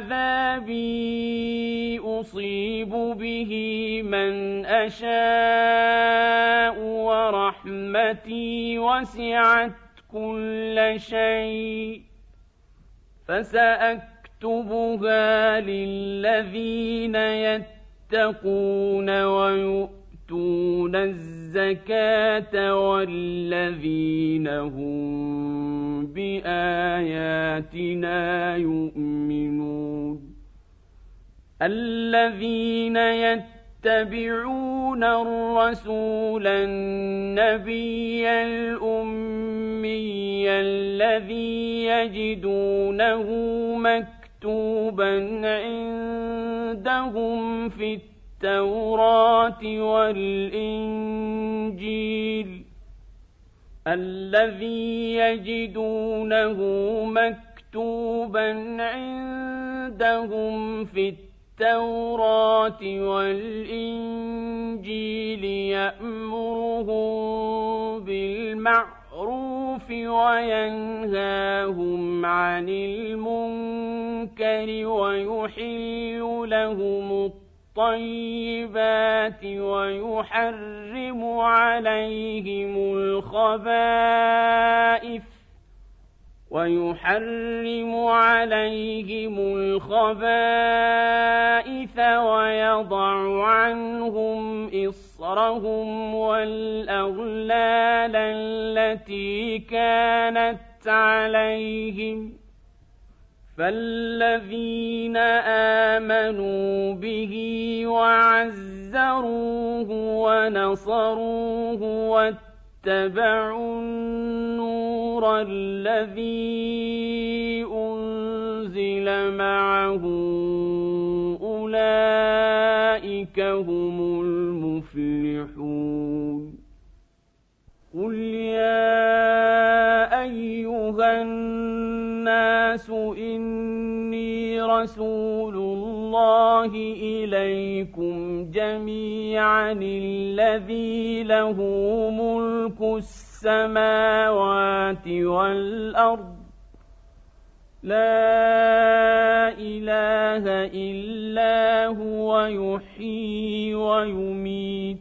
عذابي أصيب به من أشاء ورحمتي وسعت كل شيء فسأكتبها للذين يتقون ويؤتون الزكاة والذين هم بآياتنا يؤمنون. الذين يتبعون الرسول النبي الأمي الذي يجدونه مكتوبا عندهم في التوراة والإنجيل يأمرهم بالمعروف وينهاهم عن المنكر ويحل لهم الطيبات ويحرم عليهم الخبائث ويضع عنهم إصرهم والأغلال التي كانت عليهم. فالذين آمنوا به وعزروه ونصروه واتبعوا النور الذي أنزل معه أولئك هم المفلحون. قل يا أيها الناس إني رسول الله إليكم جميعا الذي له ملك السماوات والأرض لا إله إلا هو يحيي ويميت.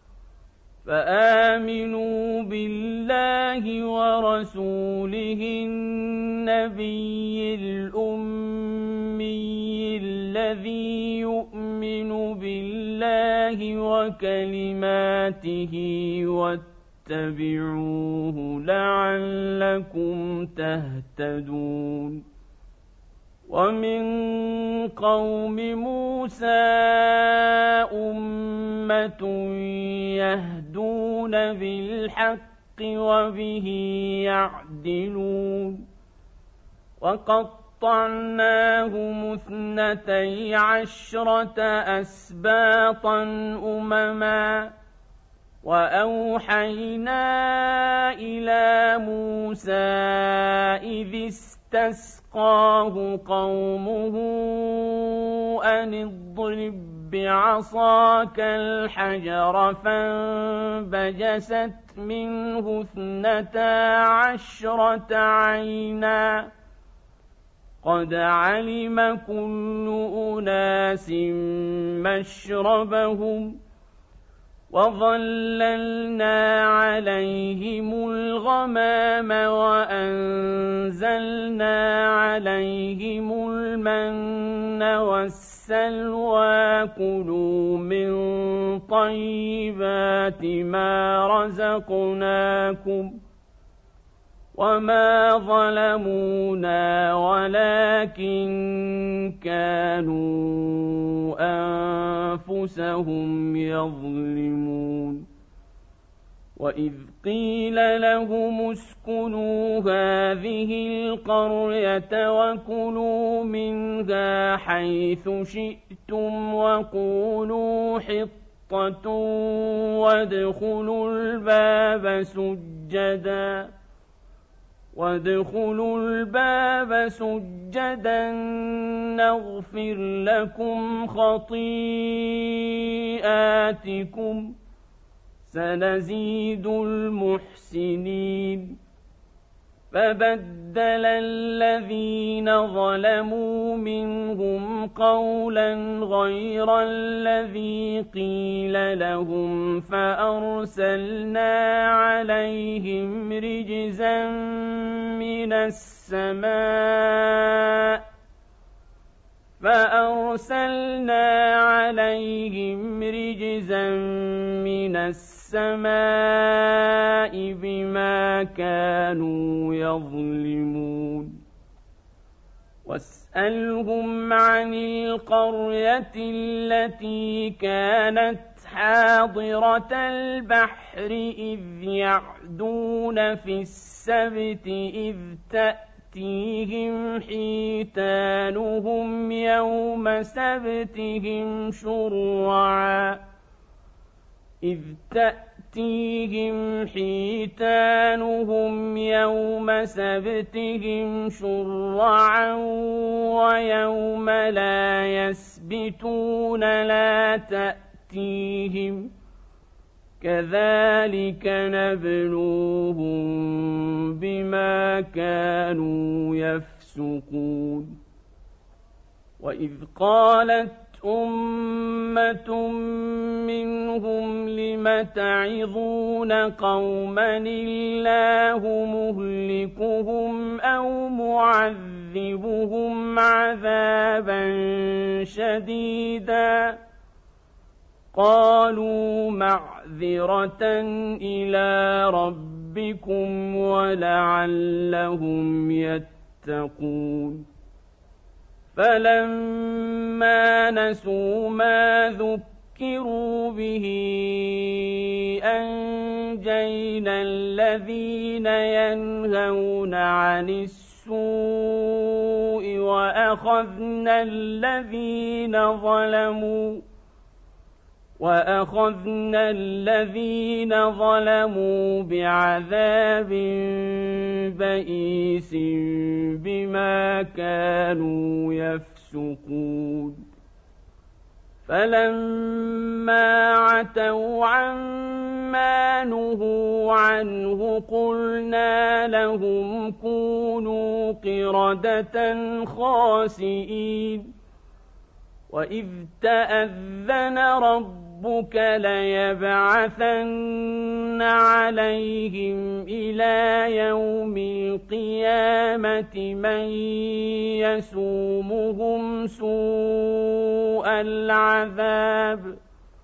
فآمنوا بالله ورسوله النبي الأمي الذي يؤمن بالله وكلماته واتبعوه لعلكم تهتدون. ومن قوم موسى أمة يهدون بالحق وبه يعدلون. وقطعناهم 12 أسباطا أمما وأوحينا إلى موسى إذ استسقاه قومه أن اضرب بعصاك الحجر فانبجست منه 12 عينا قد علم كل أناس مشربهم وظللنا عليهم الغمام وأنزلنا عليهم المن والسلوى كلوا من طيبات ما رزقناكم وما ظلمونا ولكن كانوا أنفسهم يظلمون. وإذ قيل لهم اسكنوا هذه القرية وكلوا منها حيث شئتم وقولوا حطة وادخلوا الباب سجدا نغفر لكم خطيئاتكم سنزيد المحسنين فبدل الذين ظلموا منهم قولا غير الذي قيل لهم فأرسلنا عليهم رجزا من السماء بما كانوا يظلمون واسألهم عن القرية التي كانت حاضرة البحر إذ يعدون في السبت إذ تأتيهم حيتانهم يوم سبتهم شرعا ويوم لا يسبتون لا تأتيهم كذلك نبلوهم بما كانوا يفسقون وإذ قالت أمة منهم لم تعظون قوما الله مهلكهم أو معذبهم عذابا شديدا قالوا معذرة إلى ربكم ولعلهم يتقون فلما نسوا ما ذكروا به أنجينا الذين ينهون عن السوء وأخذنا الذين ظلموا بعذاب بئيس بما كانوا يفسقون فلما عتوا عما نهوا عنه قلنا لهم كونوا قردة خاسئين وإذ تأذن ربك ليبعثن عليهم إلى يوم القيامة من يسومهم سوء العذاب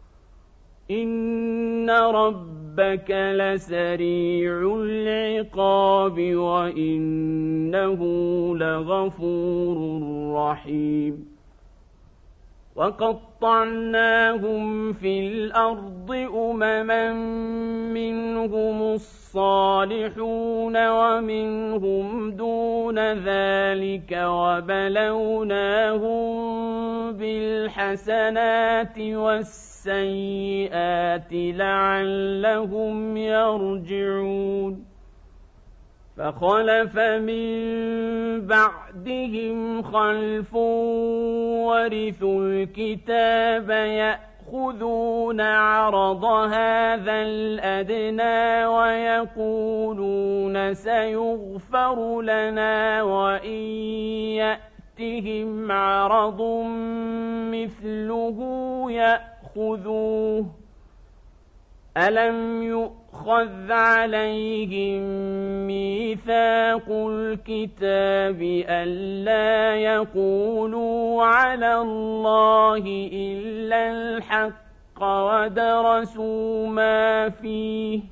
إن ربك لسريع العقاب وإنه لغفور رحيم وقطعناهم في الأرض أمما منهم الصالحون ومنهم دون ذلك وبلوناهم بالحسنات والسيئات لعلهم يرجعون فخلف من بعدهم خلف ورثوا الكتاب يأخذون عرض هذا الأدنى ويقولون سيغفر لنا وإن يأتهم عرض مثله يأخذوه ألم يؤخذ عليهم ميثاق الكتاب ألا يقولوا على الله إلا الحق ودرسوا ما فيه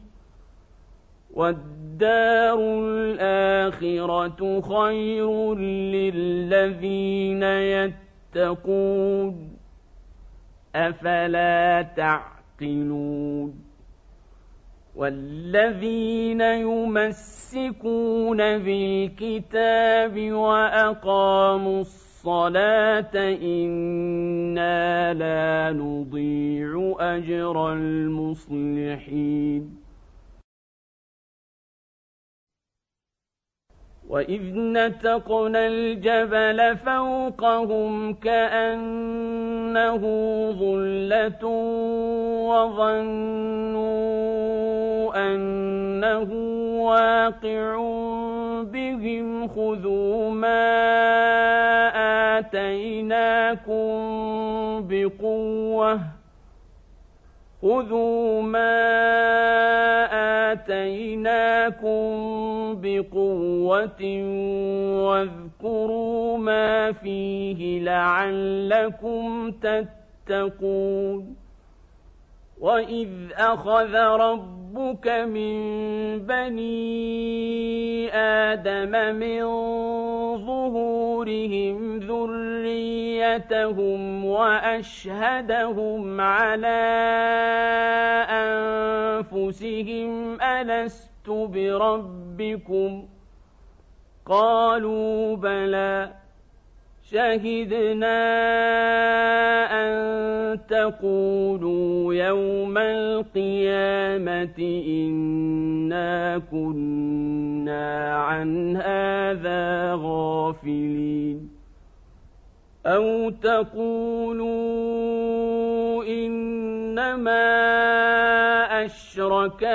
والدار الآخرة خير للذين يتقون أفلا تعقلون والذين يمسكون بالكتاب وأقاموا الصلاة إنا لا نضيع أجر المصلحين وإذ نتقنا الجبل فوقهم كأنه ظلة وظنوا أنه واقع بهم خذوا ما آتيناكم بقوة واذكروا ما فيه لعلكم تتقون وإذ أخذ ربك من بني آدم من ظهورهم ذريتهم وأشهدهم على أنفسهم ألست بربكم قالوا بلى شهدنا أن تقولوا يوم القيامة إنا كنا عن هذا غافلين أو تقولوا إنما أشرك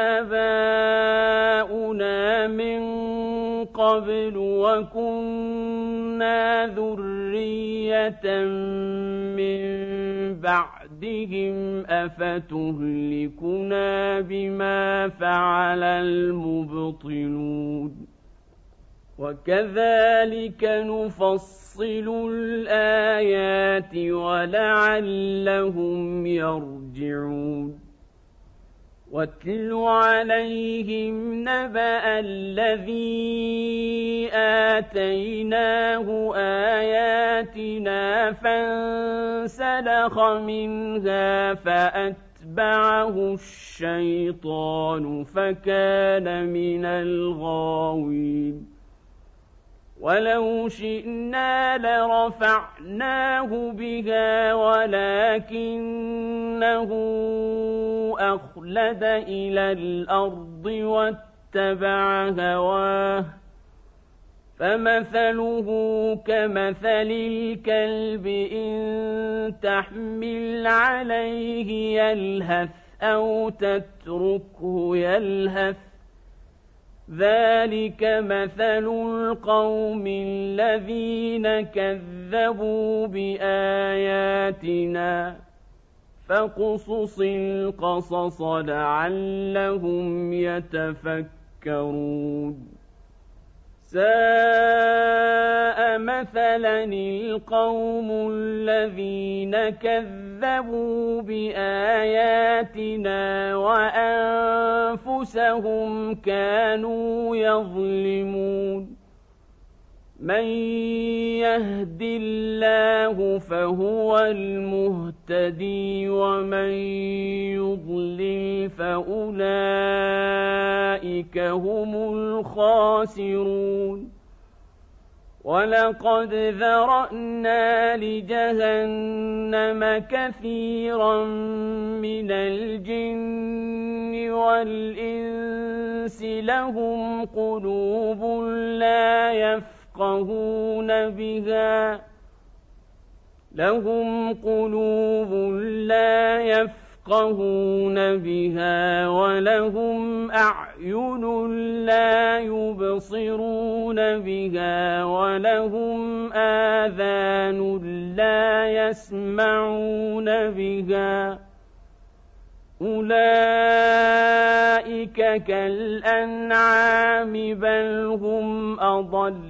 آباؤنا من قبل وكنا ذرية من بعدهم أفتهلكنا بما فعل المبطلون وكذلك نفصل الآيات ولعلهم يرجعون واتل عليهم نبأ الذي آتيناه آياتنا فانسلخ منها فأتبعه الشيطان فكان من الغاوين ولو شئنا لرفعناه بها ولكنه أخلد إلى الأرض واتبع هواه فمثله كمثل الكلب إن تحمل عليه يلهث أو تتركه يلهث ذلك مثل القوم الذين كذبوا بآياتنا فاقصص القصص لعلهم يتفكرون ساء مثلا القوم الذين كذبوا بآياتنا وأنفسهم كانوا يظلمون من يهد الله فهو المهتدي ومن يضلل فأولئك هم الخاسرون ولقد ذرأنا لجهنم كثيرا من الجن والإنس لهم قلوب لا يفقهون بها ولهم أعين لا يبصرون بها ولهم آذان لا يسمعون بها أولئك كالأنعام بل هم أضل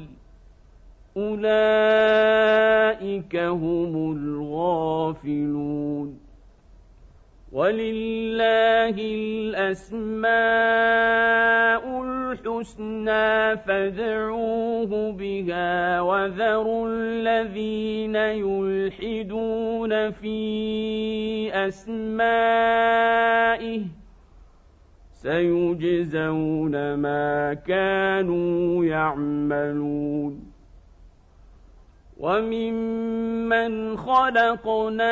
أولئك هم الغافلون ولله الأسماء الحسنى فادعوه بها وذروا الذين يلحدون في أسمائه سيجزون ما كانوا يعملون وممن خلقنا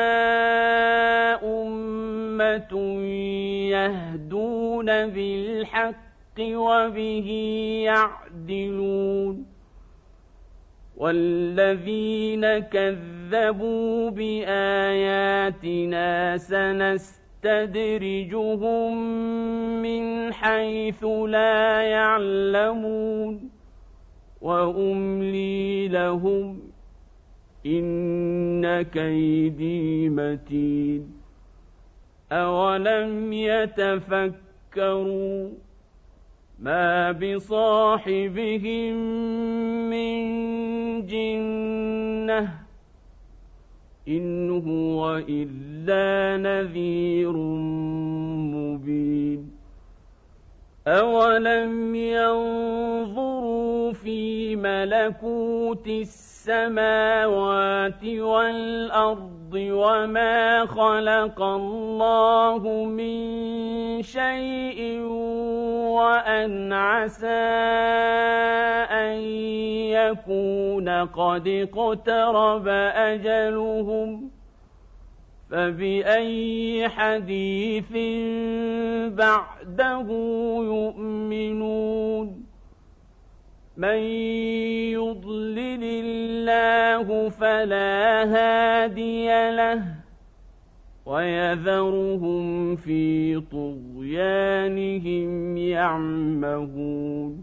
أمة يهدون بالحق وبه يعدلون والذين كذبوا بآياتنا سنستدرجهم من حيث لا يعلمون وأملي لهم إن كيدي متين أولم يتفكروا ما بصاحبهم من جنة إن هو إلا نذير مبين أولم ينظروا في ملكوت السماوات والأرض وما خلق الله من شيء وأن عسى أن يكون قد اقترب أجلهم فبأي حديث بعده يؤمنون من يضلل الله فلا هادي له ويذرهم في طغيانهم يعمهون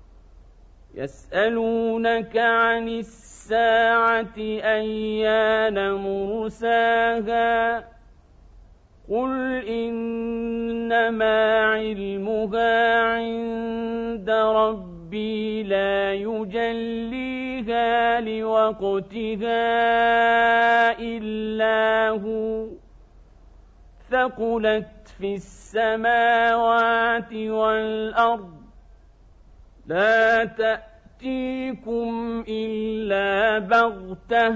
يسألونك عن الساعة أيان مرساها قل إنما علمها عند ربي لا يجليها لوقتها إلا هو ثقلت في السماوات والأرض لا تأتيكم إلا بغتة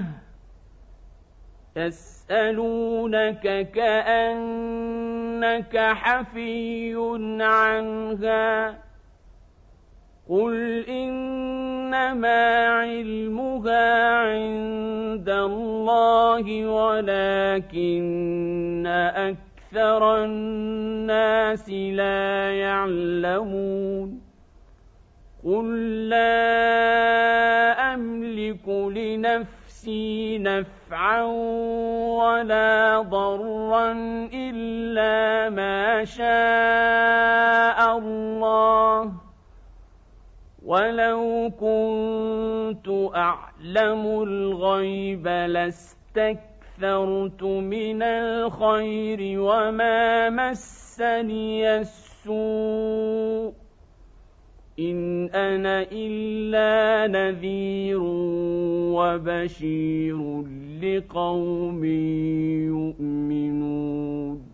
يسألونك كأنك حفي عنها قل إنما علمها عند الله ولكن أكثر الناس لا يعلمون قل لا أملك لنفسي نفعا ولا ضرا إلا ما شاء الله ولو كنت أعلم الغيب لاستكثرت من الخير وما مسني السوء إن أنا إلا نذير وبشير لقوم يؤمنون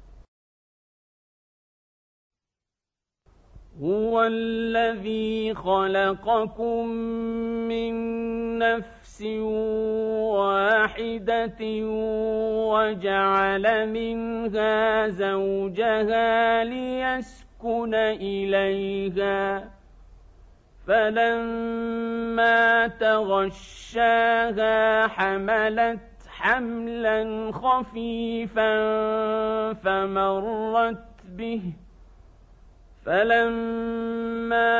هو الذي خلقكم من نفس واحدة وجعل منها زوجها ليسكن إليها فلما تغشاها حملت حملا خفيفا فمرت به فلما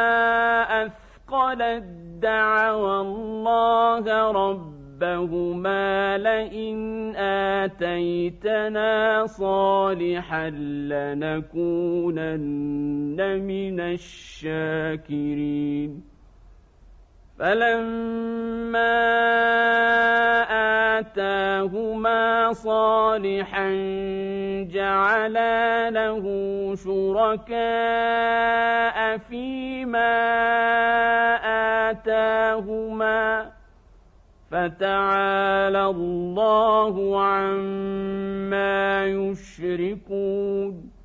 أثقلت دعوا الله ربهما لئن آتيتنا صالحا لنكونن من الشاكرين فلما آتاهما صالحا جعلا له شركاء فيما آتاهما فتعالى الله عما يشركون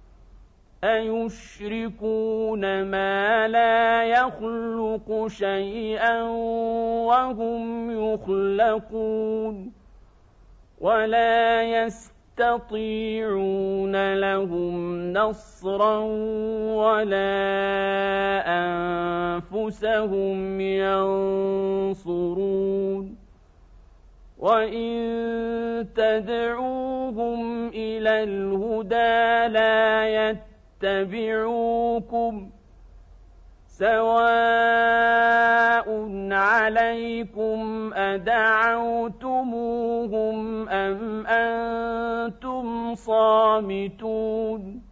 أيشركون ما لا يخلق شيئا وهم يخلقون ولا يستطيعون لهم نصرا ولا أنفسهم ينصرون وإن تدعوهم إلى الهدى لا يتبعوكم سواء عليكم أدعوتموهم أم أنتم صامتون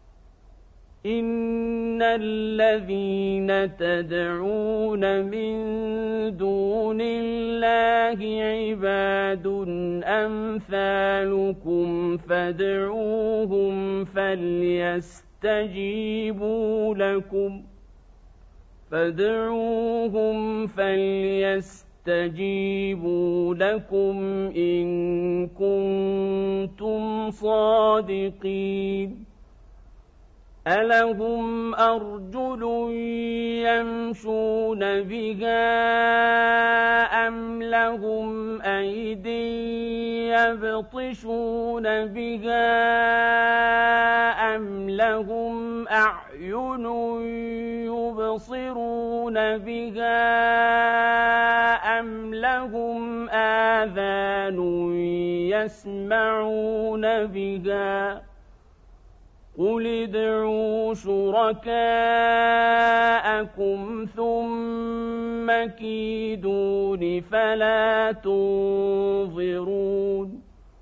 إن الذين تدعون من دون الله عباد أمثالكم فادعوهم فليستجيبوا لكم إن كنتم صادقين ألهم أرجل يمشون بها أم لهم أيد يبطشون بها أم لهم أعين يبصرون بها أم لهم آذان يسمعون بها قل ادعوا شركاءكم ثم كيدون فلا تنظرون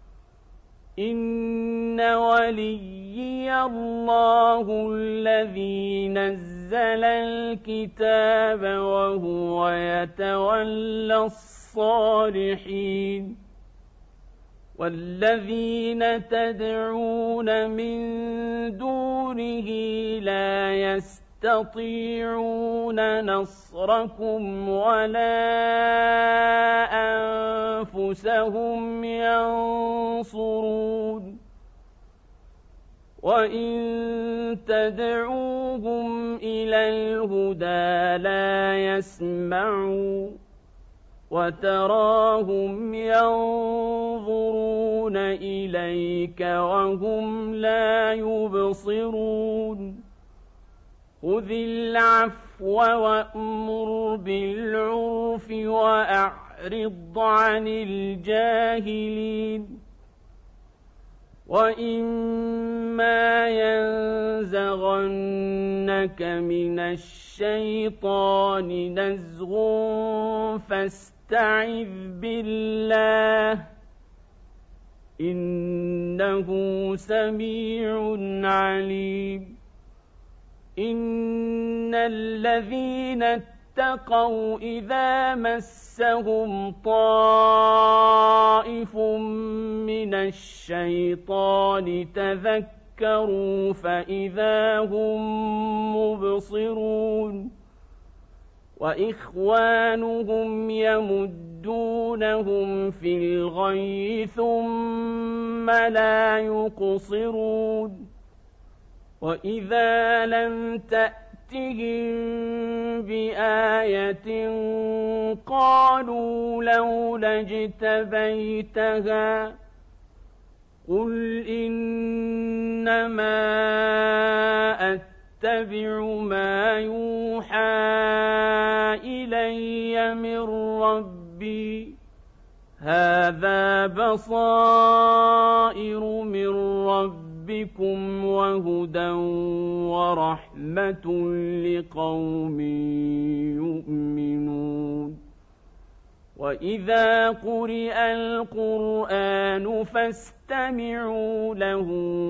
إن وليي الله الذي نزل الكتاب وهو يتولى الصالحين والذين تدعون من دونه لا يستطيعون نصركم ولا أنفسهم ينصرون وإن تدعوهم إلى الهدى لا يسمعوا وتراهم ينظرون إليك وهم لا يبصرون خذ العفو وأمر بالعرف وأعرض عن الجاهلين وإما ينزغنك من الشيطان نزغ فاستعذ بالله إنه سميع عليم إن الذين اتقوا إذا مسهم طائف من الشيطان تذكروا فإذا هم مبصرون وإخوانهم يمدونهم في الغي ثم لا يقصرون وإذا لم تأتهم بآية قالوا لولا اجتبيتها قل إنما أتبع ما يوحى إلي من ربي هذا بصائر من ربكم وهدى ورحمة لقوم يؤمنون وإذا قرئ القرآن فاستمعوا له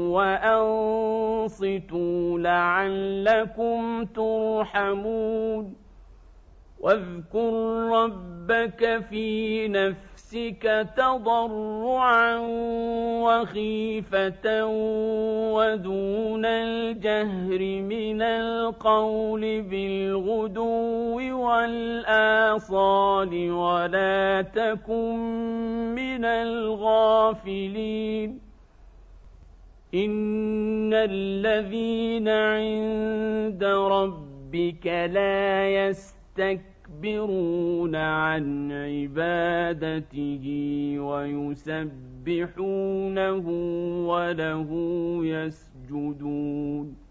وأنصتوا لعلكم ترحمون واذكر ربك في نفسك تضرعا وخيفة ودون الجهر من القول بالغدو والآصال ولا تكن من الغافلين إن الذين عند ربك لا يستكبرون ويستكبرون عن عبادته ويسبحونه وله يسجدون